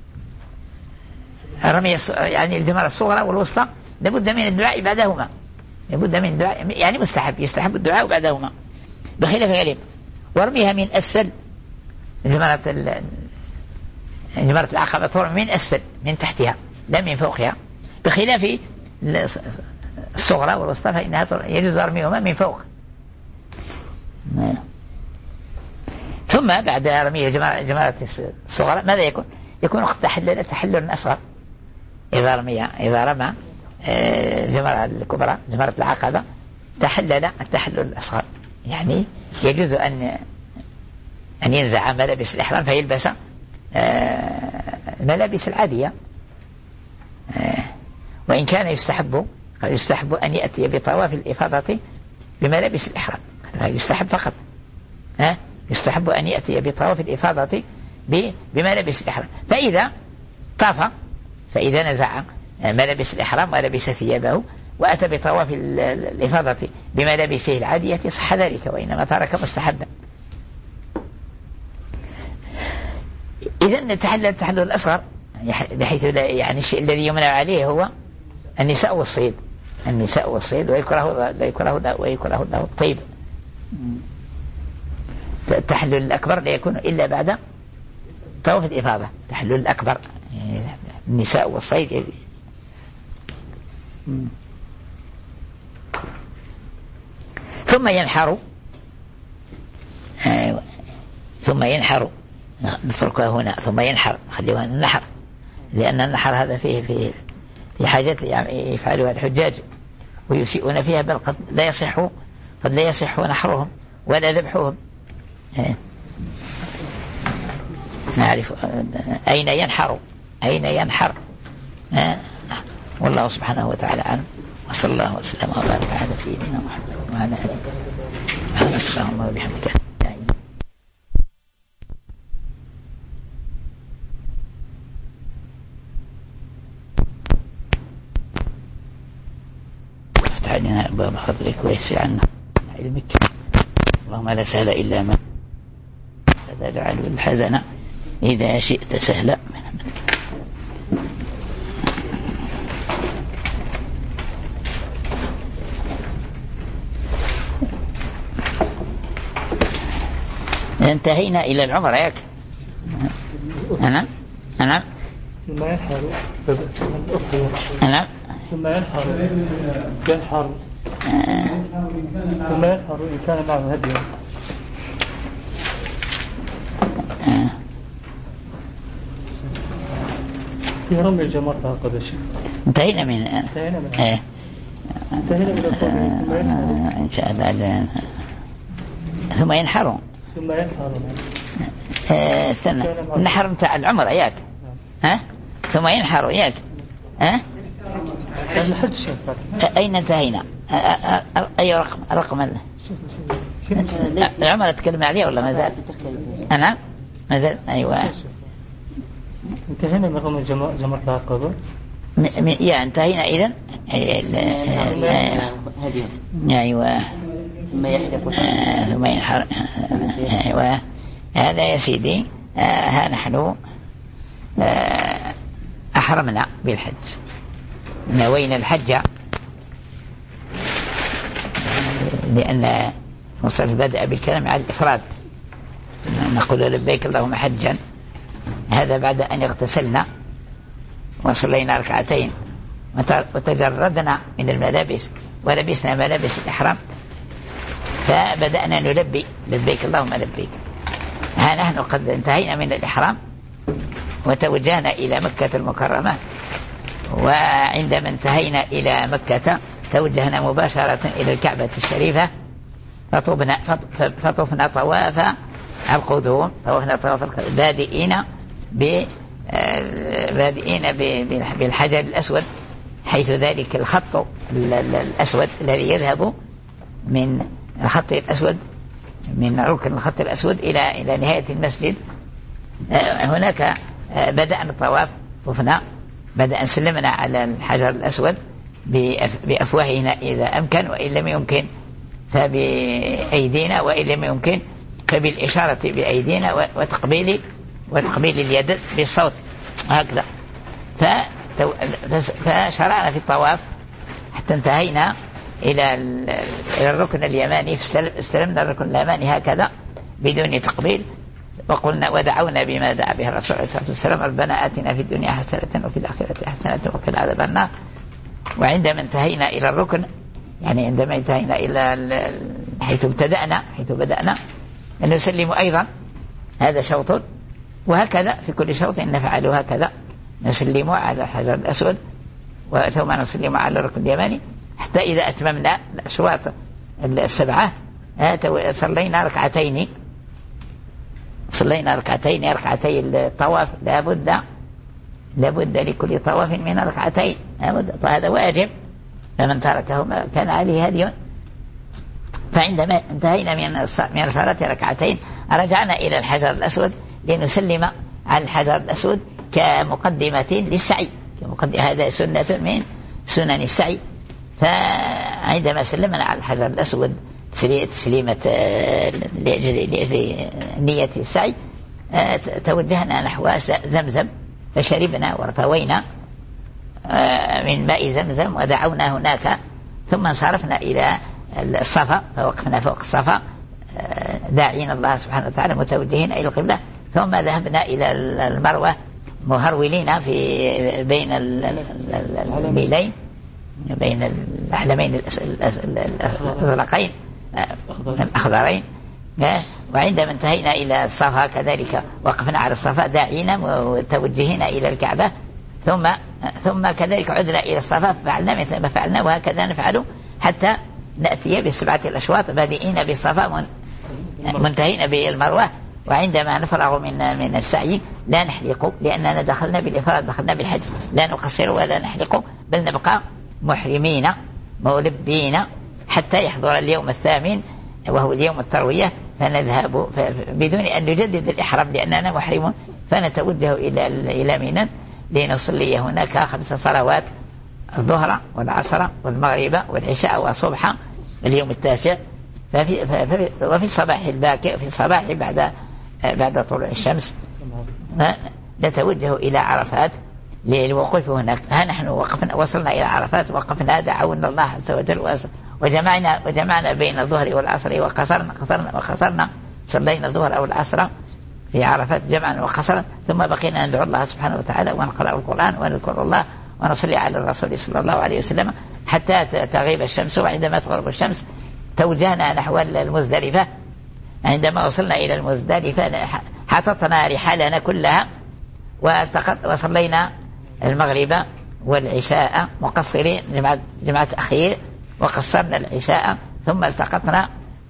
S1: الرمي يعني الجمرة الصغرى والوسطى لابد من الدعاء بعدهما، لابد من الدعاء، يعني مستحب يستحب الدعاء بعدهما بخلاف غيرهم. ورميها من أسفل جمرة جمرة العقبة ترمى من أسفل من تحتها لا من فوقها، بخلاف الصغرى والوسطى فإنها يجوز رميهما من فوق. ثم بعد رمي جمرة الصغرى ماذا يكون؟ يكون قد تحلل تحلل أصغر إذا رمي إذا رمى الجمرة الكبرى جمرة العقبة تحلل التحلل الأصغر، يعني يجوز أن أن ينزع ملابس الإحرام فيلبس الملابس العادية، وإن كان يستحب يستحب أن يأتي بطواف الإفاضة بملابس الإحرام، يستحب فقط، ها يستحب أن يأتي بطواف الإفاضة بملابس الإحرام. فإذا طاف فإذا نزع ملابس الإحرام ولبس ثيابه وأتى بطواف الإفاضة بملابسه العادية صح ذلك، وإنما ترك مستحبا. إذن تحلل التحلل الأصغر بحيث لا يعني الشيء الذي يمنع عليه هو النساء والصيد، النساء والصيد ويكره لا يكره ويكره له الطيب. التحلل الأكبر لا يكون إلا بعد طواف الإفاضة، التحلل الأكبر النساء والصيد. ثم ينحر آه ثم ينحر نتركها هنا ثم ينحر خليها النحر، لأن النحر هذا فيه فيه في حاجات يعني يفعلها الحجاج ويسيئون فيها، بل قد لا يصح قد لا يصح نحرهم ولا ذبحهم. نعرف أين ينحر أين ينحر آه. والله سبحانه وتعالى عنه، وصلى الله وسلم وبارك على سيدنا محمد وعلى آله سبحانك اللهم وبحمدك. افتح علينا أبواب فضلك ويسع عنا علمك، اللهم لا سهل إلا ما تجعل الحزن إذا شئت سهلا. انتهينا إلى العمرة ياك. أنا أنا
S3: ثم ينحر
S1: أنا
S3: ثم ينحر ينحر ثم ينحر إن كان معه هدي. في رمي الجمرة قد شيء
S1: انتهينا من
S3: انتهينا من
S1: ايه
S3: انتهينا من الفضل. ثم ينحر
S1: إن شاء الله ثم ينحرون
S3: ثم ينحر
S1: اه استنى النحر بتاع العمرة ياك ها ثم ينحر ياك ها
S3: الحج.
S1: أين انتهينا؟ أي رقم رقم العمرة تكلم عليه ولا ما زال؟ أنا ما زال. أيوة
S3: انتهينا من رمي جمرة العقبة.
S1: يا انتهينا إذن. أيوة
S4: ثم يحلق
S1: ثم ينحر. أيوة هذا يا سيدي. ها نحن أحرمنا بالحج، نوينا الحج لأن مصرف بدأ بالكلام على الإفراد، نقول لبيك اللهم حجا، هذا بعد أن اغتسلنا وصلينا ركعتين وتجردنا من الملابس ولبسنا ملابس الإحرام، فبدأنا نلبي لبيك اللهم لبيك. ها نحن قد انتهينا من الإحرام وتوجهنا إلى مكة المكرمة، وعندما انتهينا إلى مكة توجهنا مباشرة إلى الكعبة الشريفة فطفنا, فطفنا طواف القدوم، طوفنا طواف القدوم بادئين ب بادئين بالحجر الأسود، حيث ذلك الخط الأسود الذي يذهب من الخط الأسود من ركن الخط الأسود إلى إلى نهاية المسجد. هناك بدأنا الطواف، طفنا، بدأ سلمنا على الحجر الأسود بأفواهنا إذا أمكن، وإن لم يمكن فبأيدينا، وإن لم يمكن فبالإشارة بأيدينا وتقبيل وتقبيل اليد بالصوت هكذا. فشرعنا في الطواف حتى انتهينا إلى إلى الركن اليماني، فاستلمنا الركن اليماني هكذا بدون تقبيل، وقلنا ودعونا بما دعا به الرسول عليه الصلاة والسلام: ربنا آتنا في الدنيا حسنة وفي الآخرة حسنة وقنا عذاب النار. وعندما انتهينا إلى الركن، يعني عندما انتهينا إلى حيث ابتدأنا حيث بدأنا أن نسلم أيضا، هذا شوط، وهكذا في كل شوط نفعل هكذا، نسلم على الحجر الأسود ثم نسلم على الركن اليماني حتى إذا أتممنا الأشواط السبعة صلينا ركعتين صلينا ركعتين ركعتي الطواف. لابد لابد لكل طواف من ركعتين، لابد، هذا واجب، فمن تركهما كان عليه هدي. فعندما انتهينا من من صلاة ركعتين رجعنا إلى الحجر الأسود لنسلم على الحجر الأسود كمقدمة للسعي، كمقدمة، هذا سنة من سنن السعي. فعندما سلمنا على الحجر الأسود تسليمة لأجل, لأجل نية السعي، توجهنا نحو زمزم فشربنا وارتوينا من ماء زمزم ودعونا هناك، ثم انصرفنا إلى الصفا فوقفنا فوق الصفا داعين الله سبحانه وتعالى متوجهين إلى القبلة، ثم ذهبنا إلى المروة مهرولين في بين الميلين بين الأحلمين الأزرقين الأخضرين. وعندما انتهينا إلى الصفا كذلك وقفنا على الصفا داعين متوجهين إلى الكعبة، ثم ثم كذلك عدنا إلى الصفا ففعلنا مثل ما فعلنا، وهكذا نفعل حتى نأتي بسبعة الأشواط بادئين بالصفا منتهين بالمروة. وعندما نفرغ من من السعي لا نحلق، لأننا دخلنا بالإفراد، دخلنا بالحج، لا نقصر ولا نحلق، بل نبقى محرمين ملبين حتى يحضر اليوم الثامن وهو اليوم التروية، فنذهب بدون أن نجدد الإحرام لأننا محرمون، فنتوجه إلى إلى منى لنصلي هناك خمس صلوات: الظهر والعصر والمغرب والعشاء والصبح اليوم التاسع. ففي ففي وفي الصباح الباكر، في الصباح بعد بعد طلوع الشمس نتوجه إلى عرفات للوقوف هناك. ها نحن وقفنا، وصلنا إلى عرفات، وقفنا دعونا الله عز وجل وجمعنا وجمعنا بين الظهر والعصر وقصرنا قصرنا وقصرنا صلينا الظهر أو العصر في عرفات جمعا وقصرا، ثم بقينا ندعو الله سبحانه وتعالى ونقرأ القرآن ونذكر الله ونصلي على الرسول صلى الله عليه وسلم حتى تغيب الشمس. وعندما تغرب الشمس توجهنا نحو المزدلفة. عندما وصلنا إلى المزدلفة حططنا رحالنا كلها وصلينا المغرب والعشاء مقصرين جماعة, جماعة أخير، وقصرنا العشاء، ثم التقطنا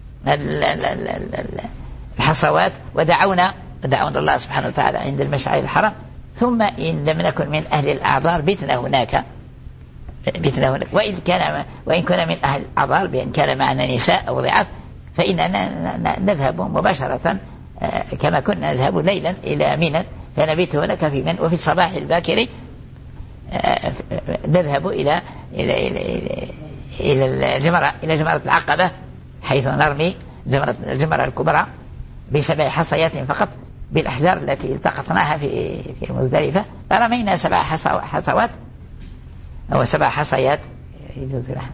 S1: الحصوات ودعونا دعونا الله سبحانه وتعالى عند المشعر الحرام. ثم إن لم نكن من أهل الأعذار بيتنا هناك بيتنا هناك وإن كان وإن كنا من أهل الأعذار بأن كان معنا نساء أو ضعاف فإننا نذهب مباشرة كما كنا نذهب ليلا إلى منى، فنبيت هناك في منى. وفي الصباح الباكر نذهب إلى إلى إلى إلى الجمرة إلى جمرة العقبة، حيث نرمي جمرة الجمرة الكبرى بسبع حصيات فقط بالأحجار التي التقطناها في في المزدلفة، فرمينا سبع حصوات أو سبع حصيات يجوز لها.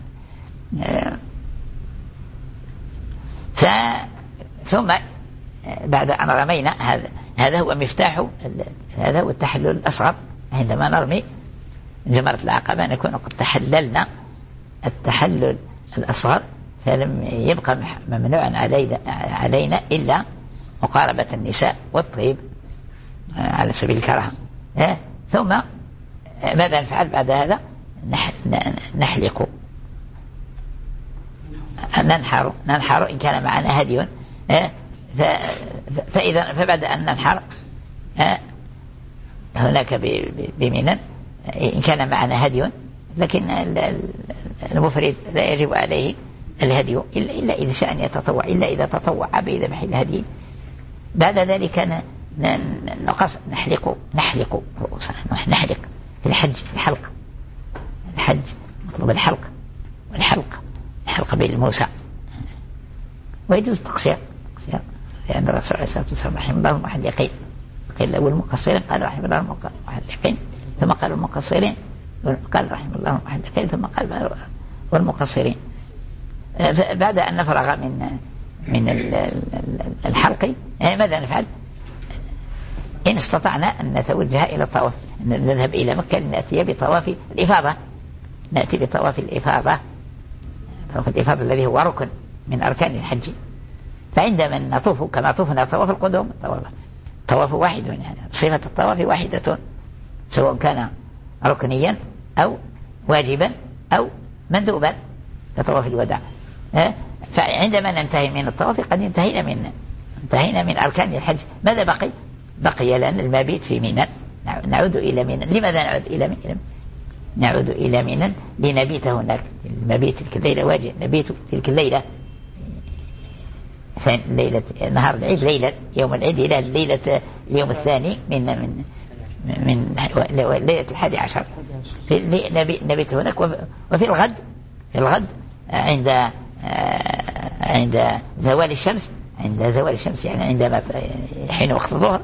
S1: ف ثم بعد أن رمينا، هذا هذا هو مفتاح، هذا هو التحلل الأصغر. عندما نرمي جمرة العقبة نكون قد تحللنا التحلل الأصغر، فلم يبقى ممنوعا علينا, علينا إلا مقاربة النساء والطيب على سبيل الكراهة. ثم ماذا نفعل بعد هذا؟ نحلق، ننحر ننحر إن كان معنا هدي، فإذا فبعد أن ننحر هناك بمنى إن كان معنا هدي، لكن المفرد لا يجب عليه الهدي إلا إذا شاء أن يتطوع، إلا إذا تطوع بذبح الهدي. بعد ذلك نقص نحلق نحلق رؤوسنا، نحلق في الحج الحلق، الحج مطلوب الحلق، والحلق الحلق بالموسى، ويجوز تقصير تقصير لأن الرسول عليه الصلاة والسلام رحمه الله المحلقين، قيل والمقصرين قال رحمه الله المحلقين، ثم قال المقصرين، قال رحمه الله المحلقين، ثم قال والمقصرين. بعد أن نفرغ من من الحلق ماذا نفعل؟ إن استطعنا أن نتوجه إلى الطواف، نذهب إلى مكة لنأتي بطواف الإفاضة، نأتي بطواف الإفاضة، طواف الإفاضة الذي هو ركن من أركان الحج. فعندما نطوف كما طوفنا طواف القدوم، طواف واحد، يعني صفة الطواف واحدة سواء كان ركنيا أو واجبا أو مندوبا كطواف الوداع. فعندما ننتهي من الطواف قد انتهينا من انتهينا من أركان الحج. ماذا بقي؟ بقي لنا المبيت في منى، نعود إلى منى. لماذا نعود إلى منى؟ نعود إلى منى لنبيت هناك، المبيت تلك الليلة واجب، نبيت تلك الليلة ليلة نهار العيد، ليلة يوم العيد إلى ليلة اليوم الثاني من من من ليلة الحادي عشر، في نبيت هناك. وفي الغد في الغد عند عند زوال الشمس، عند زوال الشمس يعني عندما حين وقت الظهر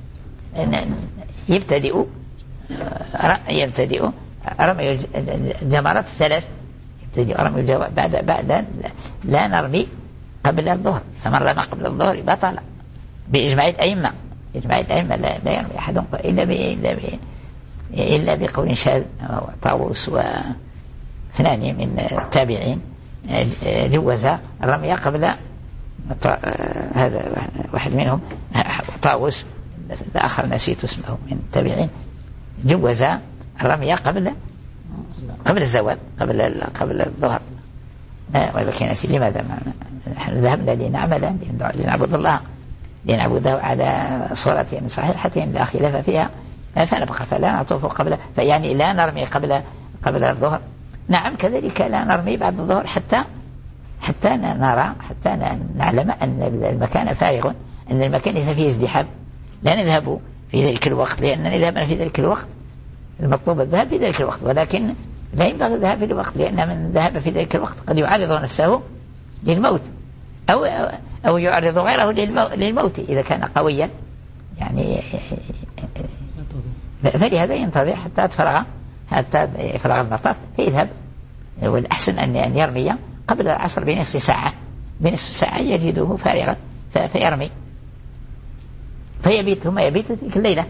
S1: يبتدئ يبتدئ رمي الجمرات الثلاث، يبتدئ رمي الجمرات بعد بعد لا نرمي قبل الظهر، فمن رمى قبل الظهر بطل بإجماع الأئمة، إجماع الأئمة لا, لا يرمي أحد إلا ب إلا ب إلا بقول شاذ. طاووس واثنان من التابعين جوز الرمي قبل، هذا واحد منهم طاووس، الآخر نسيت اسمه من التابعين، جوز الرمي قبل قبل الزوال، قبل قبل الظهر. ولكن نسي لماذا؟ نحن ذهبنا لنعمل لنعبد الله، لنعبده على صورة صحيحة لا خلاف فيها، فنبقى فلا نطوف قبل، فيعني لا نرمي قبل قبل الظهر. نعم كذلك لا نرمي بعد الظهر حتى حتى نرى حتى نعلم أن المكان فارغ، أن المكان ليس فيه ازدحام. لا نذهب في ذلك الوقت، لأننا ذهبنا في ذلك الوقت المطلوب الذهاب في ذلك الوقت، ولكن لا ينبغي الذهاب في الوقت، لأن من ذهب في ذلك الوقت قد يعرض نفسه للموت أو أو يعرض غيره للموت إذا كان قويا يعني. فلهذا ينتظر حتى تفرغ حتى يفرغ المطاف فيذهب. والأحسن أن يرمي قبل العصر بنصف ساعة، بنصف ساعة يجده فارغا فيرمي، فيبيت ثم يبيت تلك الليلة،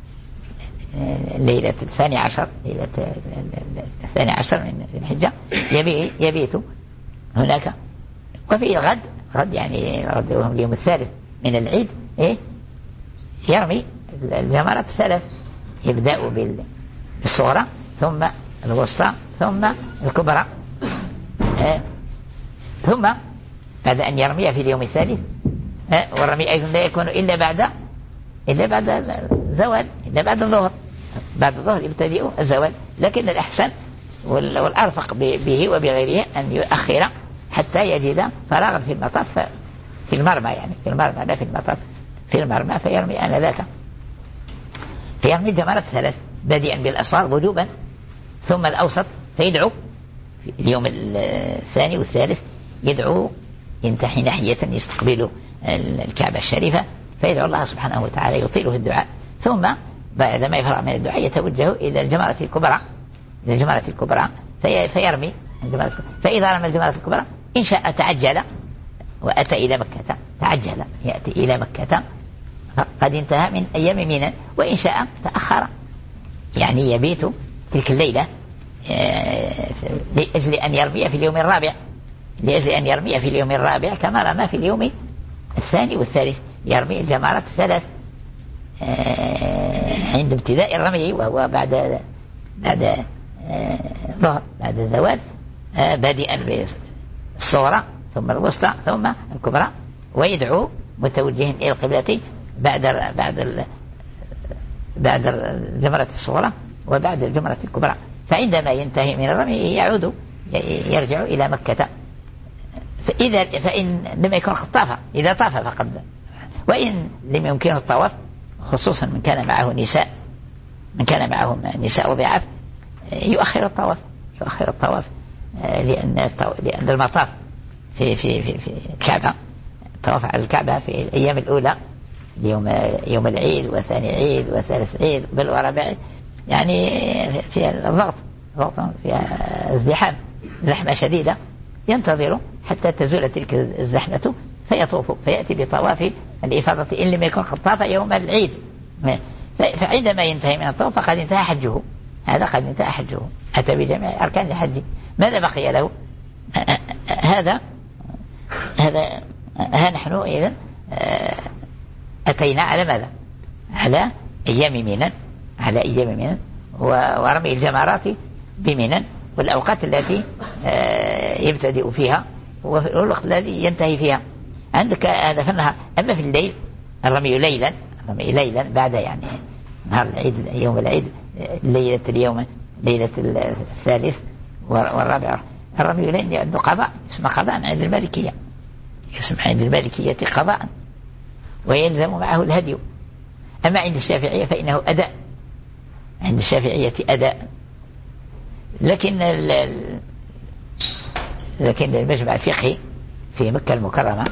S1: ليلة الثاني عشر، ليلة الثاني عشر من الحجة يبيت هناك. وفي الغد غد يعني غد وهم اليوم الثالث من العيد إيه يرمي الجمرات الثلاث، يبدأ بالصغرى ثم الوسطى ثم الكبرى، آه. ثم بعد أن يرمي في اليوم الثالث، آه. والرمي أيضا لا يكون إلا بعد إلا بعد الزوال، إلا بعد الظهر، بعد الظهر يبتدئ الزوال. لكن الأحسن والأرفق به وبغيره أن يؤخر حتى يجد فراغا في المطاف، في المرمى يعني في المرمى لا في المطاف، في المرمى، فيرمي آنذاك، فيرمي الجمرات الثلاث بادئا بالأصغر وجوبا ثم الأوسط، فيدعو في اليوم الثاني والثالث، يدعو ينتحي ناحية يستقبل الكعبة الشريفة، فيدعو الله سبحانه وتعالى يطيله الدعاء، ثم بعد ما يفرغ من الدعاء يتوجه إلى الجمرة الكبرى، إلى الجمرة الكبرى في فيرمي الجمرة الكبرى. فإذا رمى الجمرة الكبرى إن شاء تعجل وأتى إلى مكة، تعجل يأتي إلى مكة قد انتهى من أيام منى، وإن شاء تأخر يعني يبيت تلك الليلة لأجل أن يرمي في اليوم الرابع، لأجل أن يرمي في اليوم الرابع كما رمى في اليوم الثاني والثالث، يرمي الجمرات الثلاث عند ابتداء الرمي، وهو بعد بعد ظهر بعد الزوال، بادئا بالصغرى ثم الوسطى ثم الكبرى، ويدعو متوجهين إلى القبلة بعد بعد بعد الجمرة الصغرى وبعد الجمرة الكبرى. فعندما ينتهي من الرمي يعود يرجع إلى مكة. فإذا فإن لم يكن قد طاف، إذا طاف فقد، وإن لم يمكنه الطواف، خصوصا من كان معه نساء من كان معهم نساء ضعاف، يؤخر الطواف يؤخر الطواف لأن لأن المطاف في في في, في الكعبة، الطواف على الكعبة في الأيام الأولى، يوم يوم العيد وثاني عيد وثالث عيد بل ورابع، يعني في الضغط ضغط فيها ازدحام، زحمة شديدة، ينتظر حتى تزول تلك الزحمة فيطوف فيأتي بطواف الإفاضة إن لم يكن قد طاف يوم العيد. فعندما ينتهي من الطواف فقد انتهى حجه، هذا قد انتهى حجه، أتى بجميع أركان الحج. ماذا بقي له؟ هذا هذا ها نحن إذن أتينا على ماذا؟ على أيام منى، على أيام منى ورمي الجمرات بمنى، والأوقات التي يبتدئ فيها والوقت الذي ينتهي فيها. عندك هذا في النهار. أما في الليل الرمي ليلا، الرمي ليلا بعد يعني نهار العيد، يوم العيد، ليلة اليوم ليلة الثالث والرابع، الرمي ليلا عنده قضاء، اسمه قضاء عند المالكية، يسمى عند المالكية قضاء، ويلزم معه الهدي. أما عند الشافعية فإنه أداء، عند الشافعية أداء. لكن لكن المجمع الفقهي في مكة المكرمة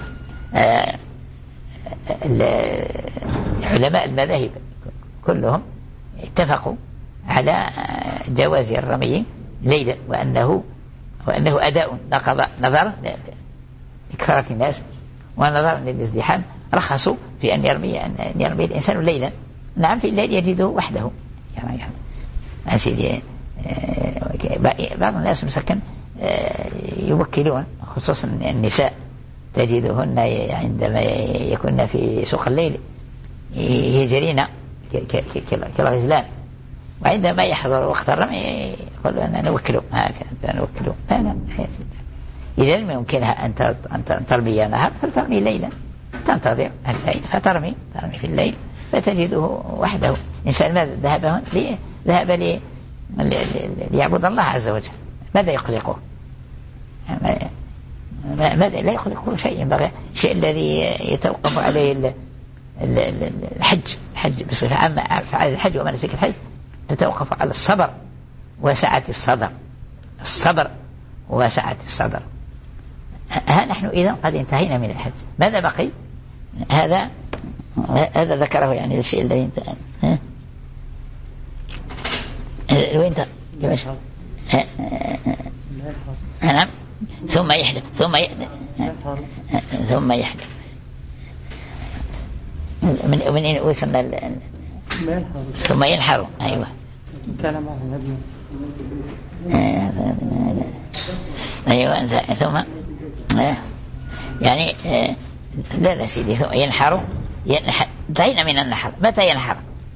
S1: علماء المذاهب كلهم اتفقوا على جواز الرمي ليلا، وأنه وأنه أداء لا قضاء، نظرا لكثرة الناس ونظرا للازدحام رخصوا في أن يرمي أن يرمي الإنسان ليلا. نعم في الليل يجده وحده، يعني يعني سيدي بعض الناس مسكن يوكلون، خصوصا النساء تجدهن عندما يكون في سوق الليل يجرين كالغزلان، وعندما يحضر وقت الرمي يقول أنا نوكله هكذا نوكله. أنا إذا لم يمكنها أن ترمي نهار فلترمي ليلا، تنتظر الليل فترمي ترمي في الليل فتجده وحده. إنسان ماذا ذهب لي ذهب لي ليعبد الله عز وجل، ماذا يقلقه؟ ماذا لا يقلقه شيء. ينبغي الشيء الذي يتوقف عليه الحج الحج بصفة عامة، أفعال الحج ومناسك الحج تتوقف على الصبر وسعة الصدر، الصبر وسعة الصدر. ها نحن إذن قد انتهينا من الحج. ماذا بقي؟ هذا هذا ذكره يعني الشيء الذي انتهى. ها وين انت كيفاش؟ نعم. ثم يحلف ثم يحلف ثم يحلف من من وصلنا ثم ينحر. أيوة أيوة أنت ثم يعني لا لا سيدي ثم ينحر. انتهينا من النحر. متى ينحر؟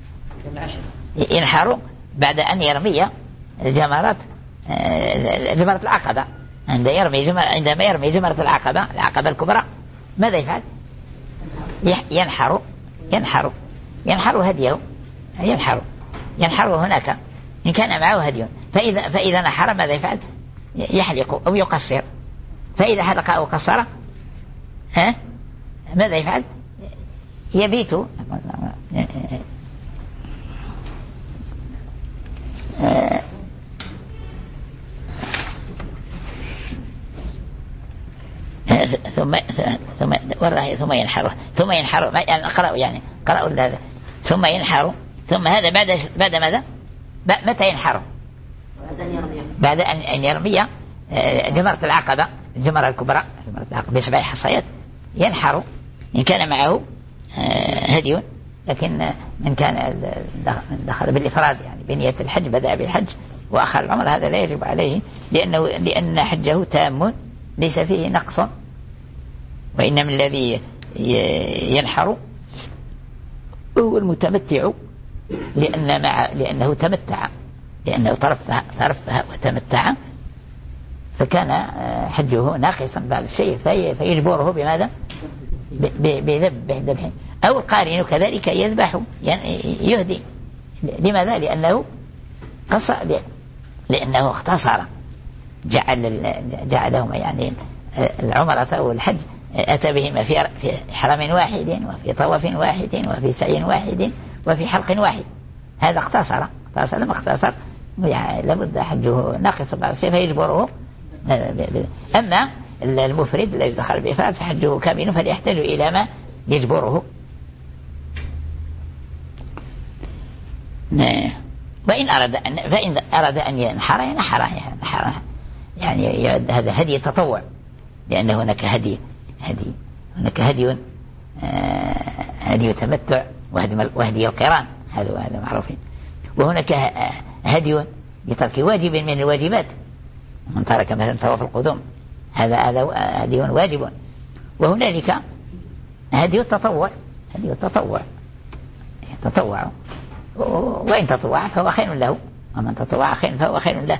S1: ينحر بعد أن يرمي الجمرات، جمرة العقبة. عند يرمي جمر عندما يرمي جمرة العقبة العقبة الكبرى ماذا يفعل؟ ينحر ينحر ينحر هديه ينحر ينحر هناك إن كان معه هدي. فإذا فإذا نحر ماذا يفعل؟ يحلق أو يقصر. فإذا حلق أو قصر ها ماذا يفعل؟ يبيت ثم ثم والله ثم ينحر ثم ينحر يعني قرأوا يعني قرأوا هذا ثم ينحر. ثم هذا بعد بعد ماذا؟ متى ينحر؟ بعد أن يرمي جمرة العقبة الجمرة الكبرى جمرة العقبة بسبع حصيات ينحر إن كان معه هدي. لكن من كان دخل بالإفراد يعني بنية الحج بدأ بالحج وأخر العمر هذا لا يجب عليه، لأنه لأن حجه تام ليس فيه نقص. وإنما الذي ينحر هو المتمتع، لأن مع لأنه تمتع لأنه ترفه ترفه وتمتع، فكان حجه ناقصا بعد الشيء في فيجبره بماذا؟ بذبح ذبح. أو القارن كذلك يذبح يهدي. لماذا؟ لأنه قصر، لأنه اختصر، جعل جعلهم يعني العمرة والحج أتى بهما في حرم واحد وفي طواف واحد وفي سعي واحد وفي حلق واحد. هذا اختصر. اختصر لما اختصر يعني لابد حجه ناقص بعض الشيء فيجبره. أما المفرد الذي دخل بإفراد فحجه كامل فليحتاج إلى ما يجبره. وإن أراد أن فإن أراد أن ينحر ينحر ينحر يعني هذا هدي تطوع، لأن هناك هدي هدي هناك هدي هدي تمتع وهدي القران، هذا هذا معروفين. وهناك هدي لترك واجب من الواجبات، من ترك مثلا طواف القدوم هذا هذا هدي واجب. وهنالك هدي التطوع، هدي التطوع يتطوع، وإن تطوع فهو خير له، ومن تطوع خير فهو خير له.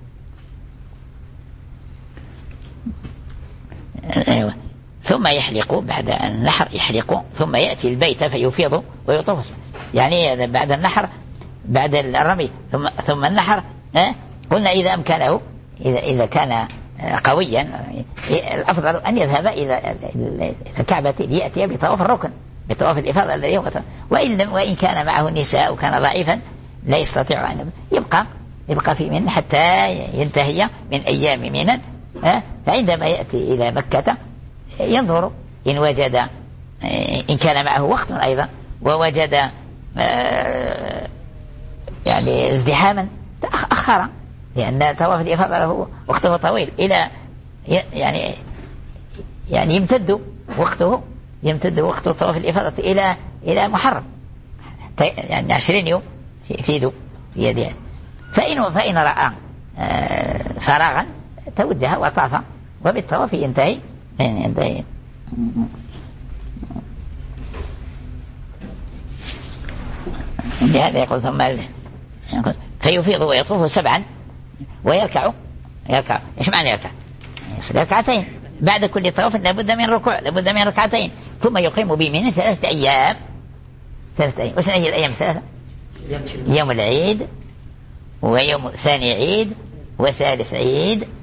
S1: أيوة. ثم يحلق بعد النحر، يحلق ثم يأتي البيت فيفيض ويطوف، يعني بعد النحر بعد الرمي ثم ثم النحر. اه؟ قلنا إذا أمكنه، إذا إذا كان قويا الأفضل أن يذهب إلى الكعبة ليأتي بطواف الركن، بطواف الإفاضة الذي هو. وإن لم وإن كان معه النساء وكان ضعيفا لا يستطيع أن يبقى يبقى في منى حتى ينتهي من أيام منى. اه؟ فعندما يأتي إلى مكة ينظر إن وجد، إن كان معه وقت أيضا ووجد يعني ازدحاما أخر، لأن طواف الإفاضة له وقته طويل إلى يعني يعني يمتد وقته يمتد وقت طواف الإفاضة إلى إلى محرم، يعني عشرين يوم في ذو في يدها. فإن فإن رأى فراغا توجه وطاف وبالطواف ينتهي ينتهي. لهذا يقول ثم فيفيض ويطوف سبعا ويركع. يركع ايش معنى يركع؟ يصلي ركعتين بعد كل طواف، لابد من ركوع، لابد من ركعتين. ثم يقيم بمنى ثلاثة أيام. ثلاثة أيام. وش هي الأيام الثلاثة؟ يوم العيد ويوم ثاني عيد وثالث عيد